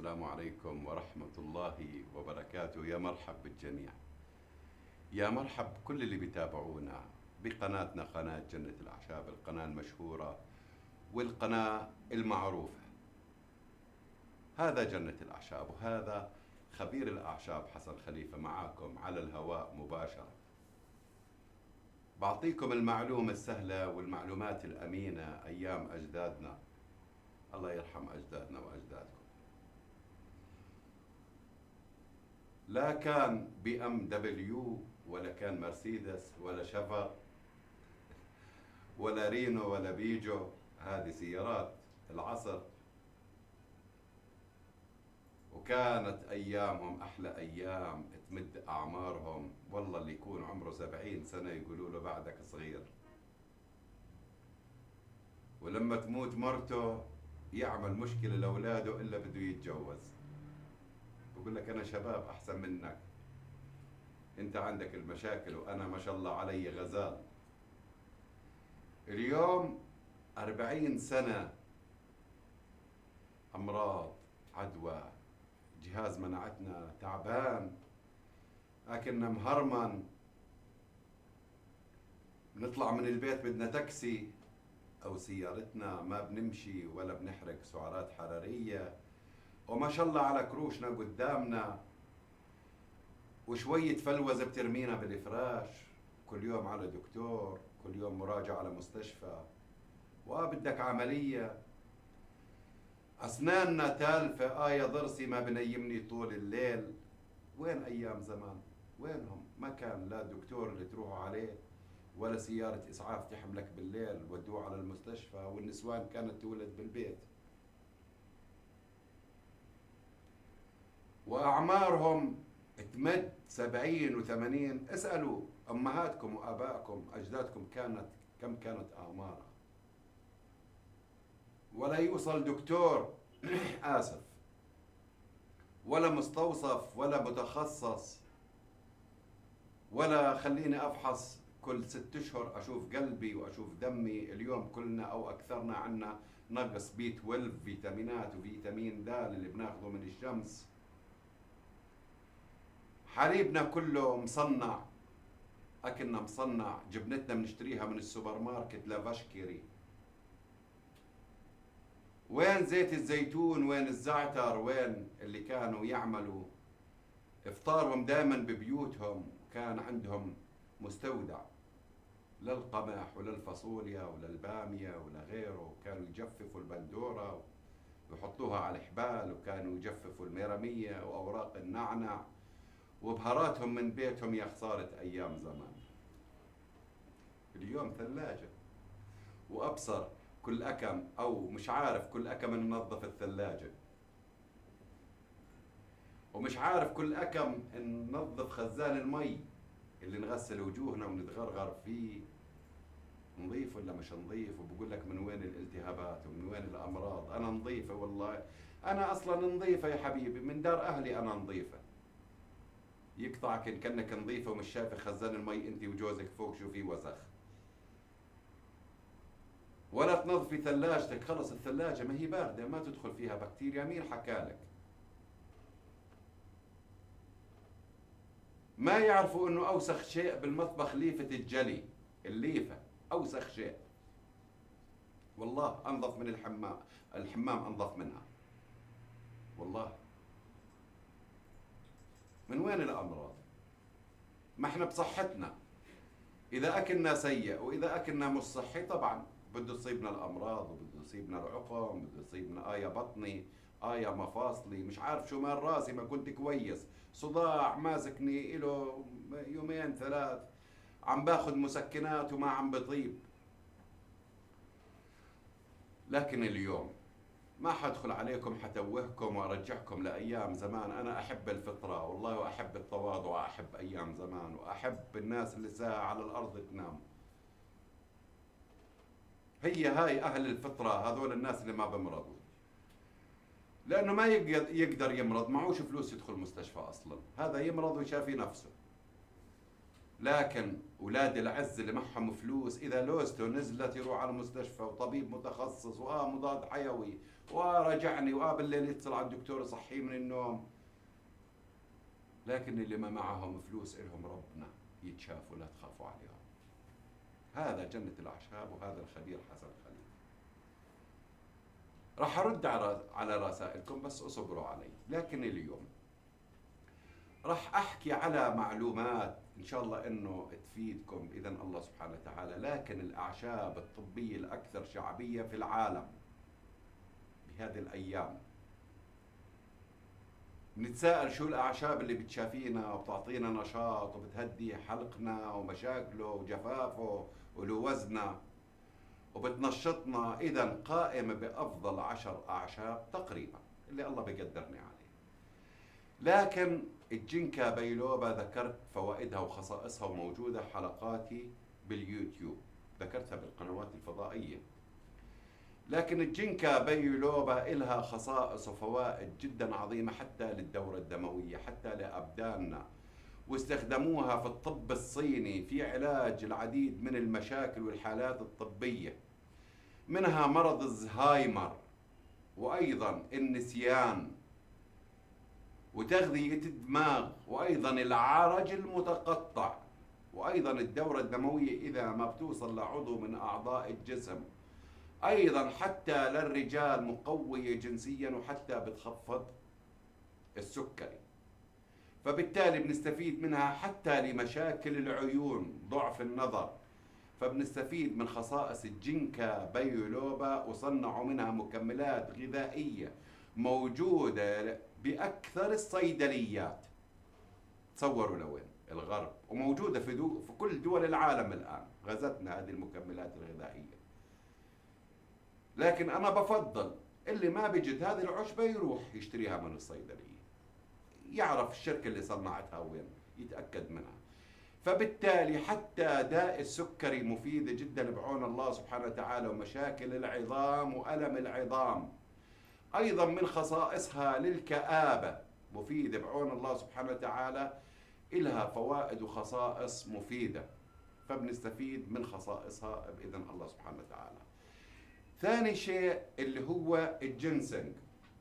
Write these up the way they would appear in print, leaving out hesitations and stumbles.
السلام عليكم ورحمة الله وبركاته. يا مرحب بالجميع، يا مرحب كل اللي بيتابعونا بقناتنا، قناة جنة الأعشاب، القناة المشهورة والقناة المعروفة. هذا جنة الأعشاب، وهذا خبير الأعشاب حسن خليفة معاكم على الهواء مباشرة. بعطيكم المعلومة السهلة والمعلومات الأمينة أيام أجدادنا، الله يرحم أجدادنا وأجدادكم. لا كان بي ام دبليو، ولا كان مرسيدس، ولا شفر، ولا رينو، ولا بيجو. هذه سيارات العصر، وكانت أيامهم أحلى أيام، تمد أعمارهم. والله اللي يكون عمره 70 سنة يقولوا له بعدك صغير، ولما تموت مرته يعمل مشكلة لأولاده إلا بده يتجوز، بقول لك أنا شباب أحسن منك، أنت عندك المشاكل وأنا ما شاء الله علي غزال. اليوم 40 سنة أمراض، عدوى، جهاز مناعتنا تعبان، أكلنا مهرمن، بنطلع من البيت بدنا تاكسي أو سيارتنا، ما بنمشي ولا بنحرق سعرات حرارية، وما شاء الله على كروشنا قدامنا، وشوية فلوزة بترمينا بالفراش، كل يوم على دكتور، كل يوم مراجعة على مستشفى، وبدك عملية. أسناننا تالفة، يا ضرسي ما بنيمني طول الليل. وين أيام زمان؟ وينهم؟ ما كان لا دكتور اللي تروحوا عليه، ولا سيارة إسعاف تحملك بالليل ودوه على المستشفى، والنسوان كانت تولد بالبيت. وأعمارهم تمد 70 و80. اسألوا أمهاتكم وآبائكم أجدادكم كم كانت أعمارها. ولا يوصل دكتور آسف، ولا مستوصف، ولا متخصص، ولا خليني أفحص كل 6 أشهر أشوف قلبي وأشوف دمي. اليوم كلنا أو أكثرنا عنا نقص بي 12، فيتامينات وفيتامين د اللي بناخذه من الشمس. حليبنا كله مصنع، أكلنا مصنع، جبنتنا بنشتريها من السوبر ماركت لافاشكيري. وين زيت الزيتون؟ وين الزعتر؟ وين اللي كانوا يعملوا إفطارهم دائما ببيوتهم؟ كان عندهم مستودع للقمح وللفاصوليا وللبامية ولا غيره، كانوا يجففوا البندورة ويحطوها على الحبال، وكانوا يجففوا الميرمية وأوراق النعنع وبهاراتهم من بيتهم. يا خسارة أيام زمان. اليوم ثلاجة، وأبصر كل أكم أو مش عارف كل أكم ننظف الثلاجة، ومش عارف كل أكم ننظف خزان المي اللي نغسل وجوهنا ونتغرغر فيه، نظيف ولا مش نظيف. وبقول لك من وين الالتهابات ومن وين الأمراض. أنا نظيفة والله، أنا أصلا نظيفة يا حبيبي، من دار أهلي أنا نظيفة. يقطعك إن كأنك نظيفة ومش شايفة خزان المي أنت وجوزك فوق شو فيه وسخ. ولا تنظفي ثلاجتك، خلص الثلاجة ما هي باردة، ما تدخل فيها بكتيريا. مين حكالك؟ ما يعرفوا انه اوسخ شيء بالمطبخ ليفة الجلي. الليفة اوسخ شيء والله، انظف من الحمام انظف منها والله. من وين الامراض؟ ما احنا بصحتنا. اذا اكلنا سيء واذا اكلنا مش صحي طبعا بده يصيبنا الامراض، وبده يصيبنا العقم، بده يصيبنا يا بطني، يا مفاصلي، مش عارف شو، مال راسي ما كنت كويس، صداع ماسكني إله 2 3 يوم، عم باخذ مسكنات وما عم بطيب. لكن اليوم ما حدخل عليكم، حتوهكم وارجعكم لايام زمان. انا احب الفطره والله، واحب التواضع، واحب ايام زمان، واحب الناس اللي ساعه على الارض تنام. هاي اهل الفطره، هذول الناس اللي ما بمرضوا، لانه ما يقدر يمرض، معوش فلوس يدخل مستشفى اصلا. هذا يمرض ويشافي نفسه. لكن اولاد العز اللي معهم فلوس، اذا لوزته نزلت يروح على المستشفى وطبيب متخصص مضاد حيوي ورجعني بالليل يتصل على الدكتور يصحيه من النوم. لكن اللي ما معهم فلوس إلهم ربنا يتشافوا، لا تخافوا عليهم. هذا جنة الأعشاب، وهذا الخبير حسن خليل. راح أرد على رسائلكم، بس اصبروا علي. لكن اليوم راح أحكي على معلومات إن شاء الله إنه تفيدكم بإذن الله سبحانه وتعالى. لكن الأعشاب الطبية الأكثر شعبية في العالم بهذه الأيام، بنتساءل شو الأعشاب اللي بتشافينا وبتعطينا نشاط وبتهدي حلقنا ومشاكله وجفافه ولوزنا وبتنشطنا. إذا قائمة بأفضل 10 أعشاب تقريبا اللي الله بيقدرني عليه. لكن الجنكا بيلوبا ذكرت فوائدها وخصائصها، وموجودة حلقاتي باليوتيوب، ذكرتها بالقنوات الفضائية. لكن الجنكا بيلوبا إلها خصائص وفوائد جدا عظيمة حتى للدورة الدموية، حتى لأبداننا، واستخدموها في الطب الصيني في علاج العديد من المشاكل والحالات الطبية، منها مرض الزهايمر، وأيضا النسيان، وتغذية الدماغ، وأيضا العرج المتقطع، وأيضا الدورة الدموية إذا ما بتوصل لعضو من أعضاء الجسم، أيضا حتى للرجال مقوية جنسيا، وحتى بتخفض السكري. فبالتالي بنستفيد منها حتى لمشاكل العيون، ضعف النظر. فبنستفيد من خصائص الجنكا بيلوبا، وصنعوا منها مكملات غذائية موجودة بأكثر الصيدليات. تصوروا لوين؟ الغرب، وموجودة في كل دول العالم الآن. غزتنا هذه المكملات الغذائية. لكن أنا بفضل اللي ما بيجد هذه العشبة يروح يشتريها من الصيدلية، يعرف الشركة اللي صنعتها وين، يتأكد منها. فبالتالي حتى داء السكري مفيدة جدا بعون الله سبحانه وتعالى، ومشاكل العظام وألم العظام. أيضا من خصائصها للكآبة مفيدة بعون الله سبحانه وتعالى، إلها فوائد وخصائص مفيدة، فبنستفيد من خصائصها بإذن الله سبحانه وتعالى. ثاني شيء اللي هو الجنسنج.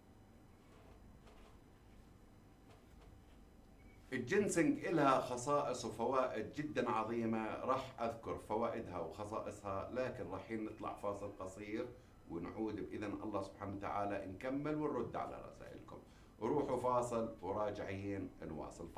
الجنسنج إلها خصائص وفوائد جدا عظيمة، راح أذكر فوائدها وخصائصها، لكن رايحين نطلع فاصل قصير ونعود بإذن الله سبحانه وتعالى نكمل ونرد على رسائلكم. روحوا فاصل وراجعين نواصل.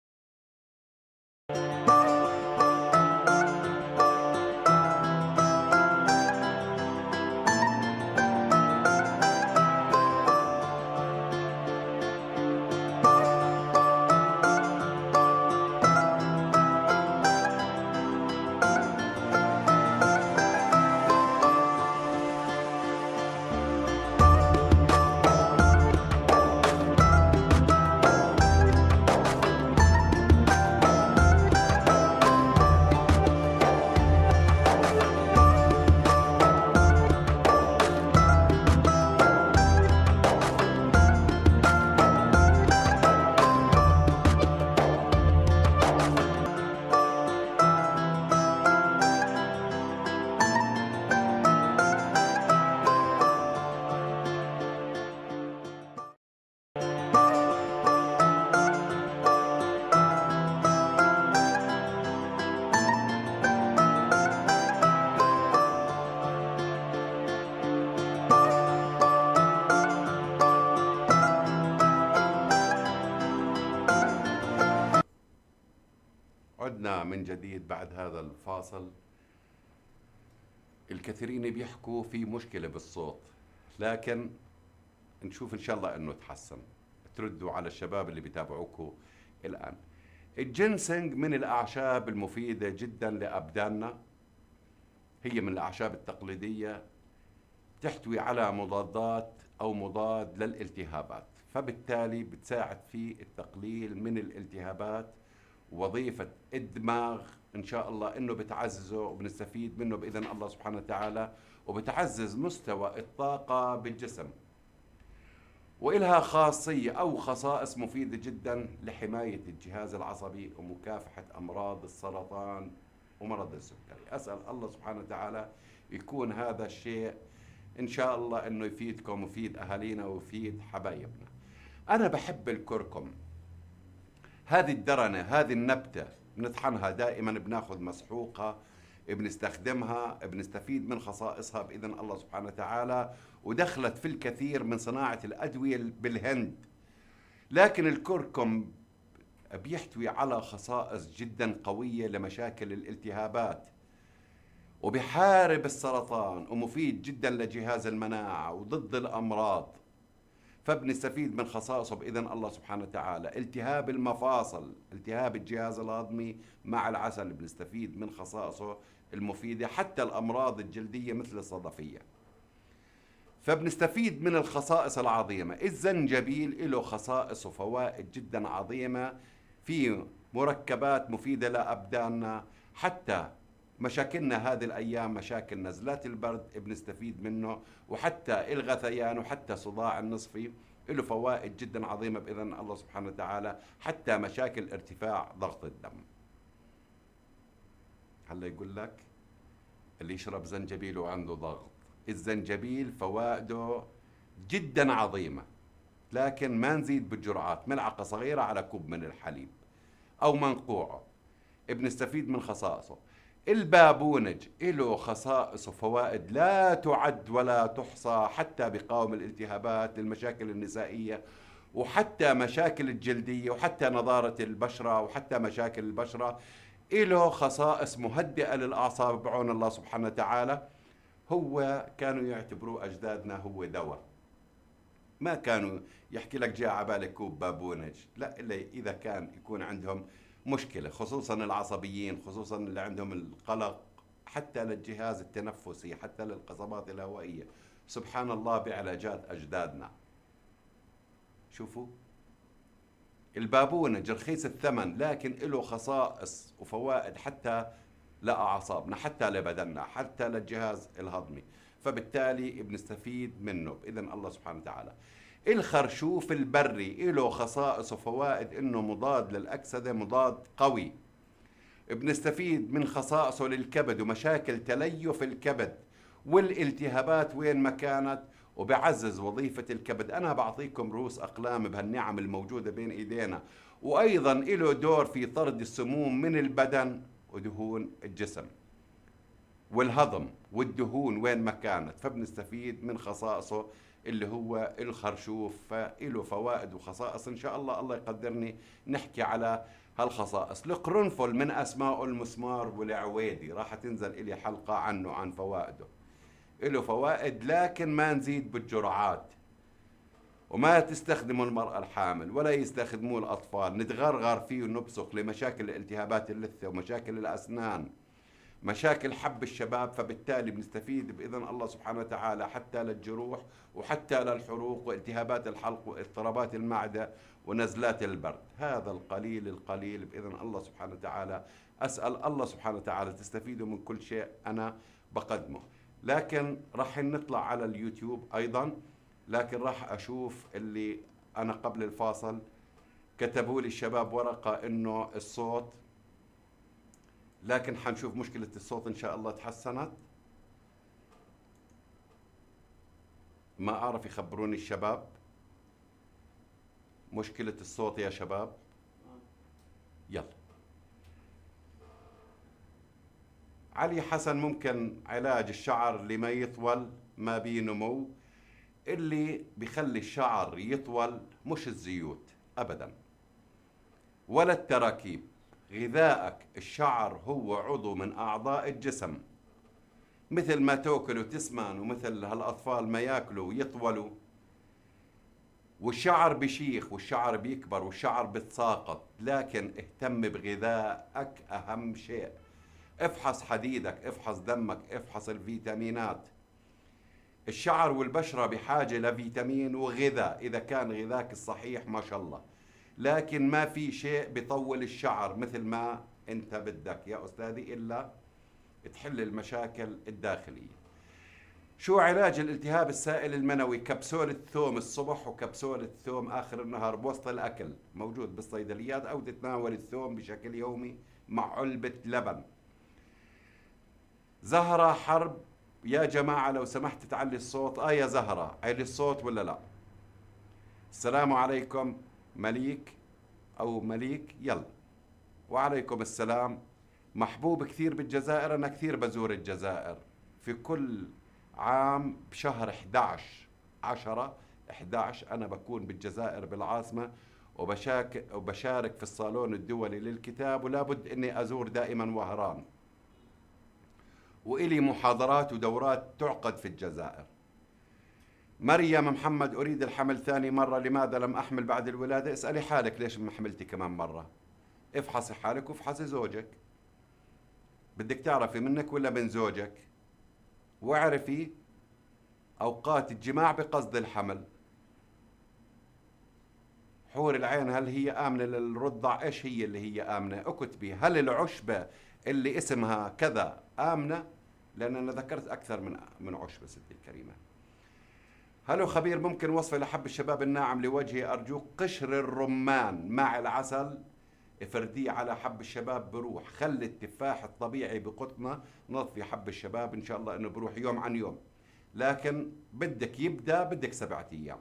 عدنا من جديد بعد هذا الفاصل. الكثيرين بيحكوا في مشكلة بالصوت، لكن نشوف إن شاء الله أنه تحسن. تردوا على الشباب اللي بيتابعوكوا الآن. الجنسنج من الأعشاب المفيدة جدا لأبداننا، هي من الأعشاب التقليدية، تحتوي على مضادات أو مضاد للالتهابات، فبالتالي بتساعد في التقليل من الالتهابات. وظيفة الدماغ إن شاء الله إنه بتعززه، وبنستفيد منه بإذن الله سبحانه وتعالى، وبتعزز مستوى الطاقة بالجسم. وإلها خاصية أو خصائص مفيدة جدا لحماية الجهاز العصبي ومكافحة أمراض السرطان ومرض السكري. أسأل الله سبحانه وتعالى يكون هذا الشيء إن شاء الله إنه يفيدكم ويفيد أهالينا ويفيد حبايبنا. أنا بحب الكركم، هذه الدرنة، هذه النبتة بنطحنها دائما، بناخذ مسحوقة بنستخدمها، بنستفيد من خصائصها بإذن الله سبحانه وتعالى، ودخلت في الكثير من صناعة الأدوية بالهند. لكن الكركم بيحتوي على خصائص جدا قوية لمشاكل الالتهابات، وبحارب السرطان، ومفيد جدا لجهاز المناعة وضد الأمراض. فبنستفيد من خصائصه بإذن الله سبحانه وتعالى. التهاب المفاصل، التهاب الجهاز الهضمي مع العسل بنستفيد من خصائصه المفيدة، حتى الأمراض الجلدية مثل الصدفية. فبنستفيد من الخصائص العظيمة. الزنجبيل له خصائص وفوائد جدا عظيمة، في مركبات مفيدة لأبداننا، حتى مشاكلنا هذه الأيام، مشاكل نزلات البرد بنستفيد منه، وحتى الغثيان وحتى صداع النصفي له فوائد جدا عظيمة بإذن الله سبحانه وتعالى، حتى مشاكل ارتفاع ضغط الدم. هلا يقول لك اللي يشرب زنجبيل وعنده ضغط، الزنجبيل فوائده جدا عظيمة، لكن ما نزيد بالجرعات. ملعقة صغيرة على كوب من الحليب أو منقوعه بنستفيد من خصائصه. البابونج له خصائص وفوائد لا تعد ولا تحصى، حتى بقاوم الالتهابات، للمشاكل النسائية، وحتى مشاكل الجلدية، وحتى نضارة البشرة، وحتى مشاكل البشرة. له خصائص مهدئة للأعصاب بعون الله سبحانه وتعالى. هو كانوا يعتبروه أجدادنا هو دواء، ما كانوا يحكي لك جاء على بالك كوب بابونج، لا، إلا إذا كان يكون عندهم مشكلة، خصوصا العصبيين، خصوصا اللي عندهم القلق، حتى للجهاز التنفسي، حتى للقصبات الهوائية. سبحان الله بعلاجات أجدادنا. شوفوا البابونج رخيص الثمن، لكن له خصائص وفوائد حتى لأعصابنا، حتى لبدننا، حتى للجهاز الهضمي. فبالتالي بنستفيد منه بإذن الله سبحانه وتعالى. الخرشوف البري له خصائص وفوائد، انه مضاد للأكسدة، مضاد قوي. بنستفيد من خصائصه للكبد ومشاكل تليف الكبد والالتهابات وين ما كانت، وبعزز وظيفة الكبد. أنا بعطيكم رؤوس أقلام بهالنعم الموجودة بين إيدينا، وأيضا له دور في طرد السموم من البدن ودهون الجسم والهضم والدهون وين ما كانت. فبنستفيد من خصائصه اللي هو الخرشوف، فإله فوائد وخصائص. إن شاء الله الله يقدرني نحكي على هالخصائص. القرنفل من أسماء المسمار والعويدي، راح تنزل إلي حلقة عنه، عن فوائده. له فوائد، لكن ما نزيد بالجرعات، وما تستخدمه المرأة الحامل ولا يستخدموه الأطفال. نتغرغر فيه ونبصق لمشاكل التهابات اللثة ومشاكل الأسنان، مشاكل حب الشباب. فبالتالي بنستفيد بإذن الله سبحانه وتعالى حتى للجروح، وحتى للحروق والتهابات الحلق واضطرابات المعدة ونزلات البرد. هذا القليل القليل بإذن الله سبحانه وتعالى. أسأل الله سبحانه وتعالى تستفيدوا من كل شيء أنا بقدمه. لكن راح نطلع على اليوتيوب أيضا، لكن راح أشوف اللي أنا قبل الفاصل كتبوا لي الشباب ورقة إنه الصوت، لكن حنشوف مشكلة الصوت إن شاء الله تحسنت. ما أعرف، يخبروني الشباب مشكلة الصوت يا شباب. يلا علي حسن، ممكن علاج الشعر اللي ما يطول ما بيه نمو. اللي بيخلي الشعر يطول مش الزيوت أبدا ولا التراكيب، غذائك. الشعر هو عضو من أعضاء الجسم، مثل ما تاكل وتسمن، ومثل هالأطفال ما ياكلوا ويطولوا، والشعر بشيخ والشعر بيكبر والشعر بتساقط. لكن اهتم بغذائك أهم شيء. افحص حديدك، افحص دمك، افحص الفيتامينات. الشعر والبشرة بحاجة لفيتامين وغذاء، إذا كان غذاك الصحيح ما شاء الله. لكن ما في شيء بيطول الشعر مثل ما انت بدك يا أستاذي، إلا تحل المشاكل الداخلية. شو علاج الالتهاب السائل المنوي؟ كبسولة ثوم الصبح وكبسولة ثوم آخر النهار بوسط الأكل، موجود بالصيدليات، أو تتناول الثوم بشكل يومي مع علبة لبن. زهرة حرب يا جماعة لو سمحت تعلي الصوت. يا زهرة علي الصوت ولا لا؟ السلام عليكم مليك أو مليك، يلا. وعليكم السلام. محبوب كثير بالجزائر، أنا كثير بزور الجزائر في كل عام بشهر 11 10 11 أنا بكون بالجزائر بالعاصمة، وبشارك في الصالون الدولي للكتاب، ولا بد أني أزور دائما وهران، وإلي محاضرات ودورات تعقد في الجزائر. مريم محمد: أريد الحمل ثاني مرة، لماذا لم أحمل بعد الولادة؟ اسألي حالك ليش ما حملتي كمان مرة. افحصي حالك وافحصي زوجك. بدك تعرفي منك ولا من زوجك، واعرفي أوقات الجماع بقصد الحمل. حور العين هل هي آمنة للرضع؟ إيش هي اللي هي آمنة؟ اكتبي هل العشبة اللي اسمها كذا آمنة؟ لأن أنا ذكرت أكثر من عشبة ستي الكريمة. هلو خبير، ممكن وصفة لحب الشباب الناعم لوجهي أرجوك؟ قشر الرمان مع العسل افرديه على حب الشباب بروح. خلي التفاح الطبيعي بقطنة نظفي حب الشباب، إن شاء الله إنه بروح يوم عن يوم، لكن بدك 7 أيام.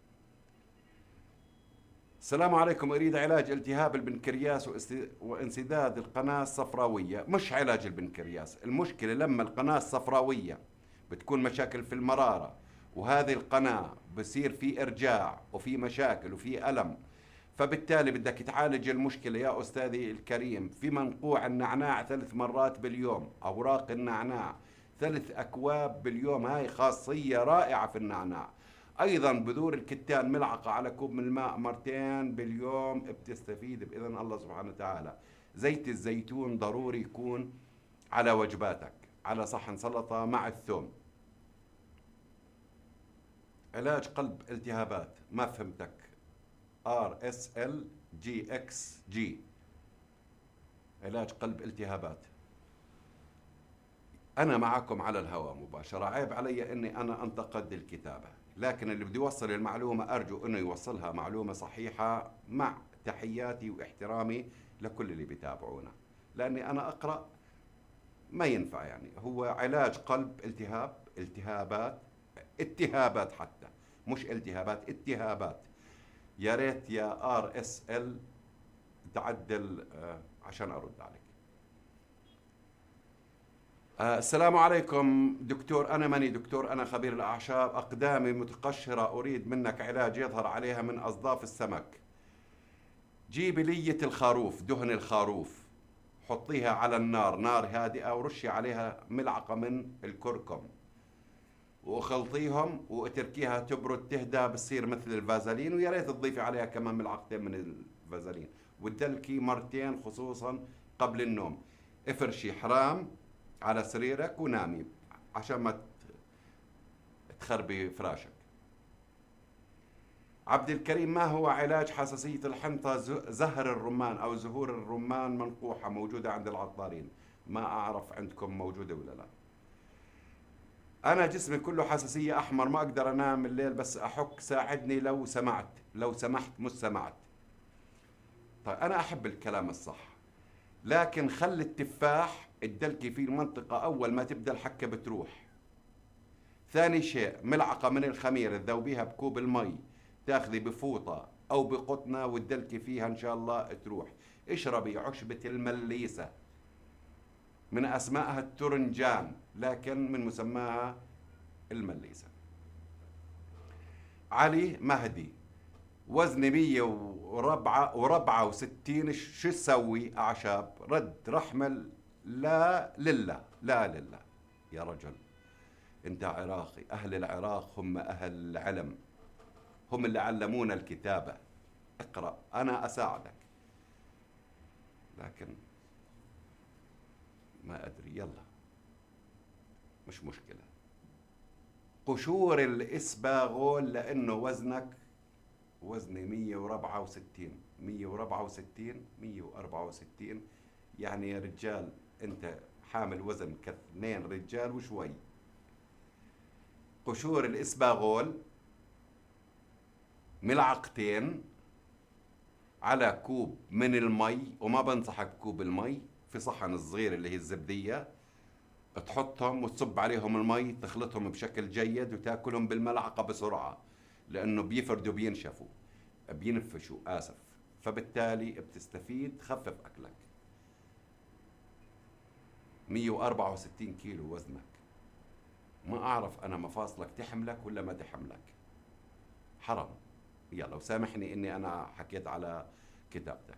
السلام عليكم، أريد علاج التهاب البنكرياس وانسداد القناة الصفراوية. مش علاج البنكرياس، المشكلة لما القناة الصفراوية بتكون مشاكل في المرارة، وهذه القناة بصير في إرجاع وفي مشاكل وفي ألم، فبالتالي بدك تعالج المشكلة يا أستاذي الكريم في منقوع النعناع 3 مرات باليوم. أوراق النعناع 3 أكواب باليوم، هاي خاصية رائعة في النعناع. أيضا بذور الكتان ملعقة على كوب من الماء مرتين باليوم، بتستفيد بإذن الله سبحانه وتعالى. زيت الزيتون ضروري يكون على وجباتك، على صحن سلطة مع الثوم. علاج قلب التهابات، ما فهمتك. RSLGXG، علاج قلب التهابات. أنا معكم على الهواء مباشرة، عيب علي أني أنا أنتقد الكتابة، لكن اللي بده يوصل المعلومة أرجو أنه يوصلها معلومة صحيحة، مع تحياتي واحترامي لكل اللي بيتابعونا، لأني أنا أقرأ ما ينفع. يعني هو علاج قلب التهابات حتى مش التهابات، اتهابات. يا ريت يا RSL تعدل عشان أرد عليك. السلام عليكم دكتور، أنا ماني دكتور، أنا خبير الأعشاب، أقدامي متقشرة، أريد منك علاج يظهر عليها من أصداف السمك. جيبي لية الخروف، دهن الخروف، حطيها على النار، نار هادئة، ورشي عليها ملعقة من الكركم، وخلطيهم واتركيها تبرد تهدى، بتصير مثل الفازلين، ويا ريت تضيفي عليها كمان ملعقتين من الفازلين، وتدلكي مرتين خصوصا قبل النوم. افرشي حرام على سريرك ونامي عشان ما تخربي فراشك. عبد الكريم: ما هو علاج حساسية الحنطة؟ زهر الرمان أو زهور الرمان منقوحة، موجودة عند العطارين، ما أعرف عندكم موجودة ولا لا. أنا جسمي كله حساسية أحمر، ما أقدر أنام الليل بس أحك، ساعدني لو سمحت مش سمعت. طيب أنا أحب الكلام الصح، لكن خلي التفاح تدلكي فيه المنطقة أول ما تبدأ الحكة بتروح. ثاني شيء، ملعقة من الخميرة تذوبيها بكوب المي، تاخذي بفوطة أو بقطنة وتدلكي فيها إن شاء الله تروح. اشربي عشبة المليسة، من أسمائها الترنجان لكن من مسماها المليسة. علي مهدي: وزني 164، شو اسوي؟ أعشاب رد رحمل. لا لله لا لله. يا رجل انت عراقي، أهل العراق هم أهل العلم، هم اللي علمونا الكتابة. اقرأ، أنا أساعدك، لكن ما أدري، يلا مش مشكلة. قشور الإسباغول، لأنه وزني 164 يعني يا رجال أنت حامل وزن كاثنين رجال وشوي. قشور الإسباغول ملعقتين على كوب من المي، وما بنصحك بكوب المي، في صحن الصغير اللي هي الزبدية، تحطهم وتصب عليهم المي، تخلطهم بشكل جيد وتاكلهم بالملعقة بسرعة، لأنه بيفردوا بينفشوا آسف، فبالتالي بتستفيد، تخفف أكلك. 164 كيلو وزنك، ما أعرف أنا مفاصلك تحملك ولا ما تحملك، حرام. يلا وسامحني إني أنا حكيت على كتابتك.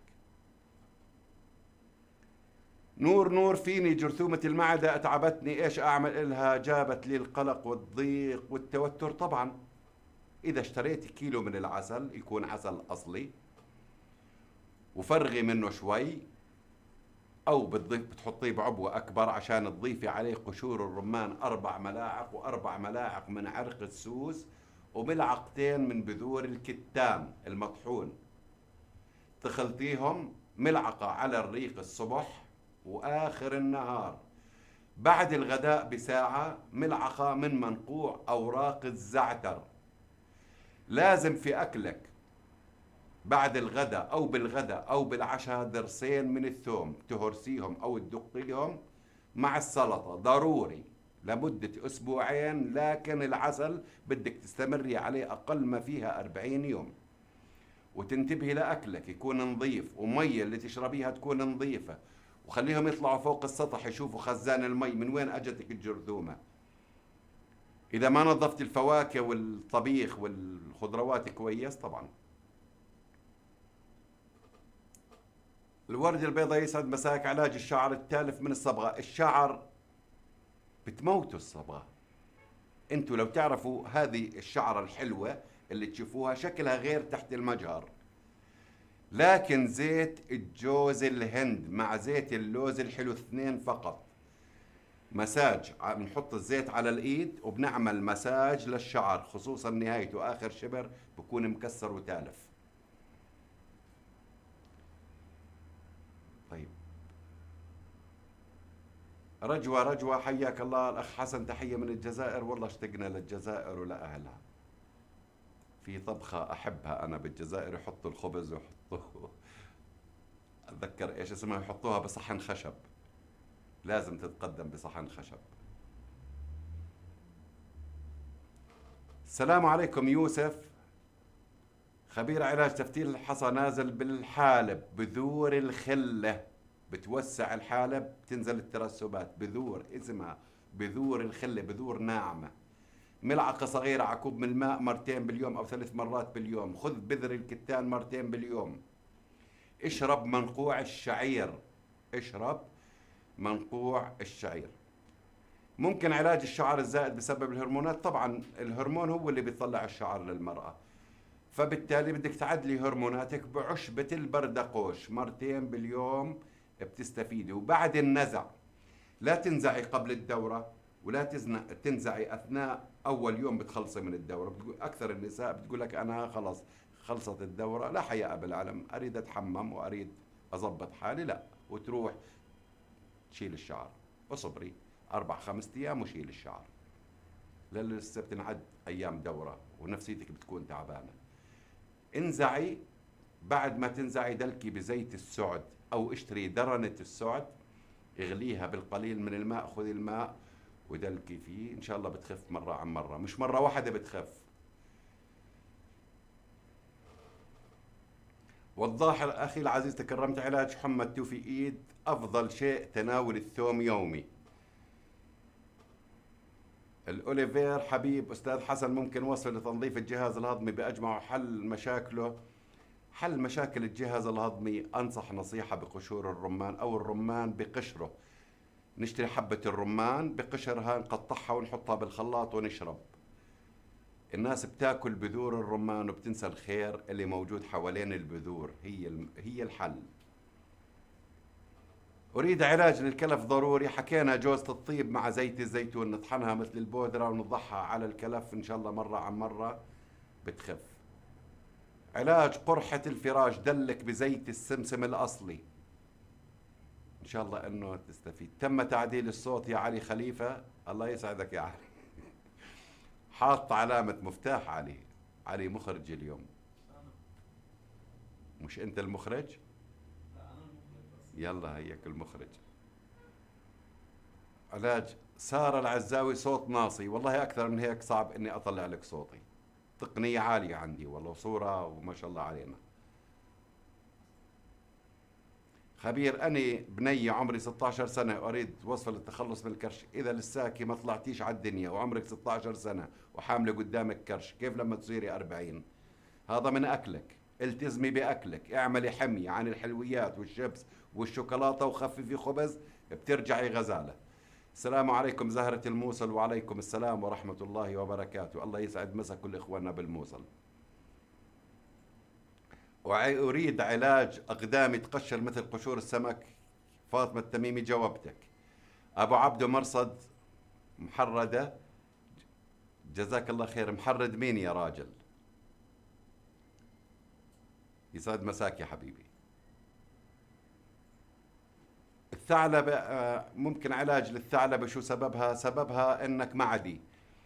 نور فيني جرثومة المعدة أتعبتني، إيش أعمل إلها؟ جابت لي القلق والضيق والتوتر. طبعا إذا اشتريت كيلو من العسل، يكون عسل أصلي، وفرغي منه شوي، أو بتحطيه بعبوة أكبر عشان تضيفي عليه قشور الرمان 4 ملاعق، و4 ملاعق من عرق السوس، وملعقتين من بذور الكتان المطحون، تخلطيهم ملعقة على الريق الصبح، وآخر النهار بعد الغداء بساعة ملعقة من منقوع أوراق الزعتر. لازم في أكلك بعد الغداء أو بالغداء أو بالعشاء ضرسين من الثوم، تهرسيهم أو تدقيهم مع السلطة، ضروري لمدة أسبوعين. لكن العسل بدك تستمري عليه أقل ما فيها 40 يوم. وتنتبهي لأكلك يكون نظيف، ومية اللي تشربيها تكون نظيفة، وخليهم يطلعوا فوق السطح يشوفوا خزان المي من وين أجتك الجرذومة. إذا ما نظفت الفواكه والطبيخ والخضروات كويس طبعا. الورد البيضاء يسعد مساك. علاج الشعر التالف من الصبغة. الشعر بتموتوا الصبغة. انتوا لو تعرفوا هذه الشعرة الحلوة اللي تشوفوها شكلها غير تحت المجهر، لكن زيت الجوز الهند مع زيت اللوز الحلو 2 فقط، مساج، بنحط الزيت على الايد وبنعمل مساج للشعر، خصوصا نهايته اخر شبر بكون مكسر وتالف. طيب رجوة حياك الله. الاخ حسن تحية من الجزائر، والله اشتقنا للجزائر ولأهلها. في طبخة احبها انا بالجزائر، يحطوا الخبز ويحطوا اتذكر ايش اسمها، يحطوها بصحن خشب، لازم تتقدم بصحن خشب. السلام عليكم يوسف، خبير علاج تفتيل الحصى نازل بالحالب، بذور الخلة بتوسع الحالب تنزل الترسبات، بذور اسمها بذور الخلة، بذور ناعمة، ملعقة صغيرة على كوب من الماء 2 باليوم أو 3 مرات باليوم. خذ بذر الكتان 2 باليوم. اشرب منقوع الشعير، اشرب منقوع الشعير. ممكن علاج الشعر الزائد بسبب الهرمونات؟ طبعا الهرمون هو اللي بيطلع الشعر للمرأة، فبالتالي بدك تعدلي هرموناتك بعشبة البردقوش 2 باليوم بتستفيدي. وبعد النزع، لا تنزعي قبل الدورة، ولا تنزعي أثناء أول يوم بتخلصي من الدورة. أكثر النساء بتقول لك أنا خلص خلصت الدورة، لا حياء بالعلم، أريد أتحمم وأريد أضبط حالي، لا، وتروح تشيل الشعر. اصبري 4-5 أيام وشيل الشعر، لسه بتنعد أيام دورة ونفسيتك بتكون تعبانة. انزعي، بعد ما تنزعي دلكي بزيت السعد أو اشتري درنة السعد، اغليها بالقليل من الماء، خذي الماء ودلكي فيه، إن شاء الله بتخف مرة عن مرة، مش مرة واحدة بتخف. والظاهر أخي العزيز تكرمت، علاج حمى التوفيقيد أفضل شيء تناول الثوم يومي. الأوليفير حبيب أستاذ حسن، ممكن وصفة لتنظيف الجهاز الهضمي بأجمع حل مشاكله؟ حل مشاكل الجهاز الهضمي أنصح نصيحة بقشور الرمان أو الرمان بقشره. نشتري حبة الرمان بقشرها، نقطعها ونحطها بالخلاط ونشرب. الناس بتاكل بذور الرمان وبتنسى الخير اللي موجود حوالين البذور، هي الحل. أريد علاج للكلف ضروري. حكينا جوزة الطيب مع زيت الزيتون، نطحنها مثل البودرة ونضعها على الكلف، إن شاء الله مرة عن مرة بتخف. علاج قرحة الفراش، دلك بزيت السمسم الأصلي، إن شاء الله إنه تستفيد. تم تعديل الصوت يا علي خليفة، الله يسعدك يا علي. حاط علامة مفتاح علي. علي مخرج اليوم، مش أنت المخرج؟ يلا هيك المخرج. علاج سارة العزاوي صوت ناصي، والله أكثر من هيك صعب إني أطلع لك صوتي، تقنية عالية عندي والله، صورة وما شاء الله علينا. خبير، أنا بنية عمري 16 سنة وأريد وصفة للتخلص من الكرش. إذا لساكي ما طلعتيش على الدنيا وعمرك 16 سنة وحاملة قدامك كرش، كيف لما تصيري 40؟ هذا من أكلك، التزمي بأكلك، اعملي حمية عن الحلويات والشيبس والشوكولاتة وخففي خبز، بترجعي غزالة. السلام عليكم زهرة الموصل. وعليكم السلام ورحمة الله وبركاته. الله يسعد مسا كل إخواننا بالموصل. وأريد علاج أقدامي تقشر مثل قشور السمك. فاطمة التميمي جاوبتك. أبو عبده مرصد محردة، جزاك الله خير. محرد مين يا راجل؟ يسعد مساك يا حبيبي. الثعلبة ممكن علاج للثعلبة. شو سببها؟ سببها انك معدي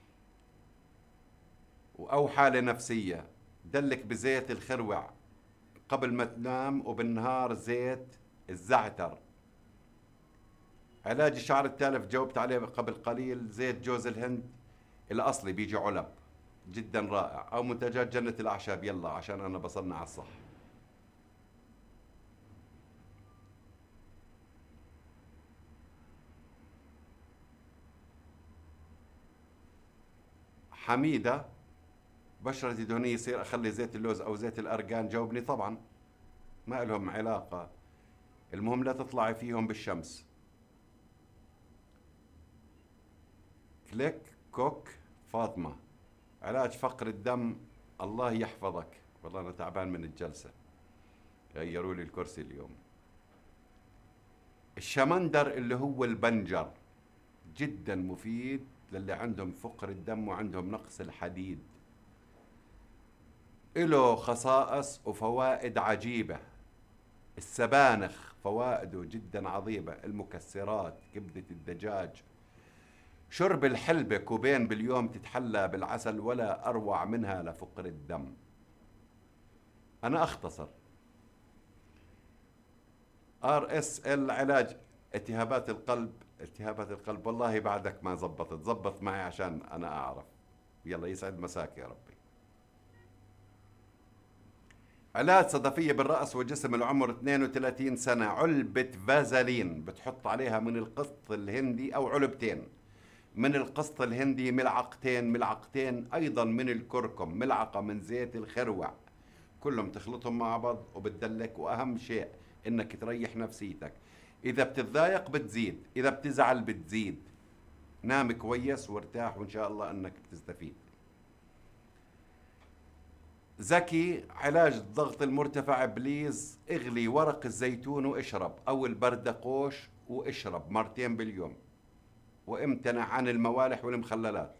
او حالة نفسية. دلك بزيت الخروع قبل ما تنام، وبالنهار زيت الزعتر. علاج الشعر التالف جاوبت عليه قبل قليل، زيت جوز الهند الاصلي بيجي علب، جدا رائع. او منتجات جنة الاعشاب، يلا عشان انا بصلنا على الصح. حميدة، بشرتي دهنية يصير أخلي زيت اللوز أو زيت الأرجان؟ جاوبني طبعا، ما لهم علاقة، المهم لا تطلعي فيهم بالشمس. كليك كوك فاطمة، علاج فقر الدم. الله يحفظك، والله أنا تعبان من الجلسة، غيروا لي الكرسي اليوم. الشمندر اللي هو البنجر جدا مفيد للي عندهم فقر الدم وعندهم نقص الحديد، له خصائص وفوائد عجيبة. السبانخ فوائده جدا عظيمة. المكسرات، كبدة الدجاج. شرب الحلبة كوبين باليوم تتحلى بالعسل، ولا أروع منها لفقر الدم. أنا أختصر. RSL علاج التهابات القلب. التهابات القلب والله بعدك ما زبطت، زبط معي عشان أنا أعرف. يلا يسعد مساك يا ربي. علاج صدفية بالرأس وجسم العمر 32 سنة. علبة فازالين بتحط عليها من القسط الهندي، أو علبتين من القسط الهندي، ملعقتين أيضا من الكركم، ملعقة من زيت الخروع، كلهم تخلطهم مع بعض وبتدلك. وأهم شيء إنك تريح نفسيتك. إذا بتتضايق بتزيد، إذا بتزعل بتزيد. نام كويس وارتاح، وإن شاء الله إنك بتستفيد. زكي، علاج الضغط المرتفع، بليز اغلي ورق الزيتون واشرب، أو البردقوش واشرب مرتين باليوم، وامتنع عن الموالح والمخللات.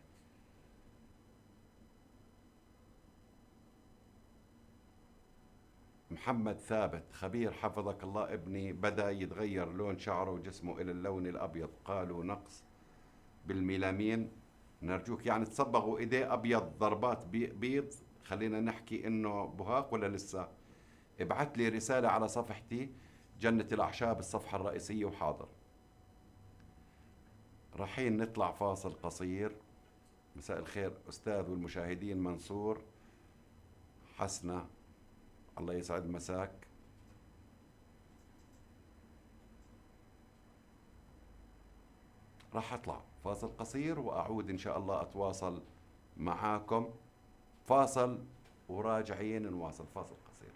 محمد ثابت، خبير حفظك الله ابني، بدأ يتغير لون شعره وجسمه إلى اللون الأبيض، قالوا نقص بالميلامين. نرجوك يعني تصبغوا إيديه أبيض، ضربات بيض. خلينا نحكي إنه بهاق ولا لسه؟ ابعت لي رسالة على صفحتي جنة الأعشاب الصفحة الرئيسية وحاضر. رايحين نطلع فاصل قصير. مساء الخير أستاذ والمشاهدين. منصور حسنة، الله يسعد مساك. راح أطلع فاصل قصير وأعود إن شاء الله أتواصل معاكم. فاصل وراجعين نواصل. فاصل قصير.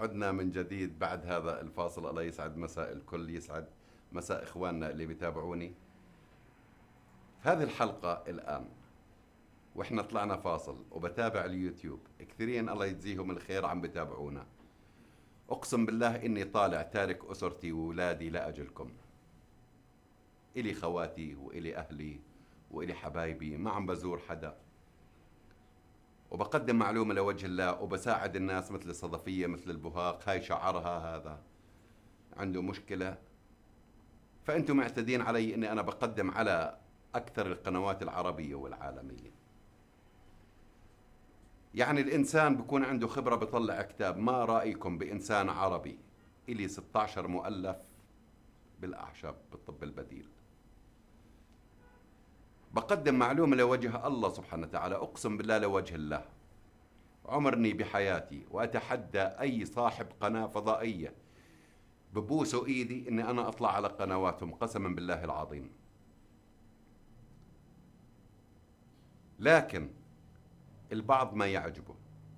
عدنا من جديد بعد هذا الفاصل. الله يسعد مساء الكل، يسعد مساء إخواننا اللي بيتابعوني في هذه الحلقة الآن. وإحنا طلعنا فاصل وبتابع اليوتيوب، كثيرين الله يجزيهم الخير عم بتابعونا. أقسم بالله إني طالع تارك أسرتي وولادي لأجلكم. إلي خواتي وإلي أهلي وإلي حبايبي، ما عم بزور حدا، وبقدم معلومة لوجه الله، وبساعد الناس مثل الصدفية مثل البهاق، هاي شعرها هذا عنده مشكلة. فأنتم معتدين علي إني أنا بقدم على أكثر القنوات العربية والعالمية. يعني الإنسان بيكون عنده خبرة بيطلع كتاب. ما رأيكم بإنسان عربي إلي 16 مؤلف بالأعشاب بالطب البديل؟ بقدم معلومة لوجه الله سبحانه وتعالى، أقسم بالله لوجه الله. عمرني بحياتي وأتحدى أي صاحب قناة فضائية ببوسوا إيدي إني أنا أطلع على قنواتهم، قسما بالله العظيم. لكن البعض ما يعجبه.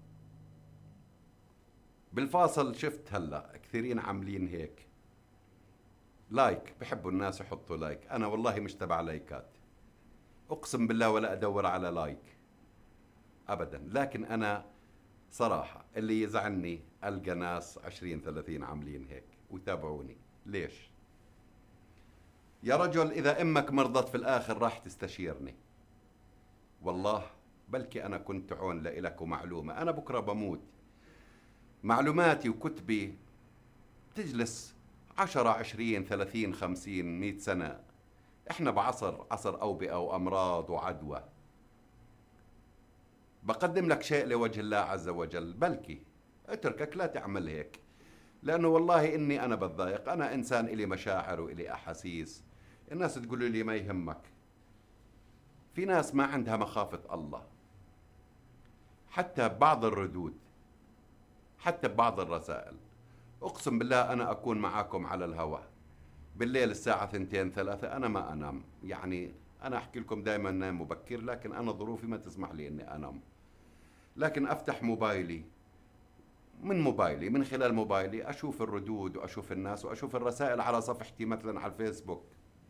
بالفاصل شفت هلأ كثيرين عاملين هيك لايك، بحبوا الناس يحطوا لايك. أنا والله مش تبع لايكات، أقسم بالله ولا أدور على لايك أبدا. لكن أنا صراحة اللي يزعلني ألقى ناس 20-30 عاملين هيك ويتابعوني. ليش؟ يا رجل إذا أمك مرضت في الآخر راح تستشيرني، والله بلكي أنا كنت عون لإلك ومعلومة. أنا بكرة بموت، معلوماتي وكتبي تجلس 10-20-30-50-100 سنة. إحنا عصر أوبئة وأمراض وعدوى. بقدم لك شيء لوجه الله عز وجل، بلكي اتركك لا تعمل هيك، لأنه والله إني أنا بتضايق. أنا إنسان إلي مشاعر وإلي أحاسيس. الناس تقول لي ما يهمك. في ناس ما عندها مخافة الله، حتى بعض الردود، حتى ببعض الرسائل. أقسم بالله أنا أكون معاكم على الهواء بالليل الساعة 2-3 أنا ما أنام. يعني أنا أحكي لكم دائما نام مبكر، لكن أنا ظروفي ما تسمح لي أني أنام. لكن أفتح موبايلي، من خلال موبايلي أشوف الردود وأشوف الناس وأشوف الرسائل على صفحتي مثلا على الفيسبوك.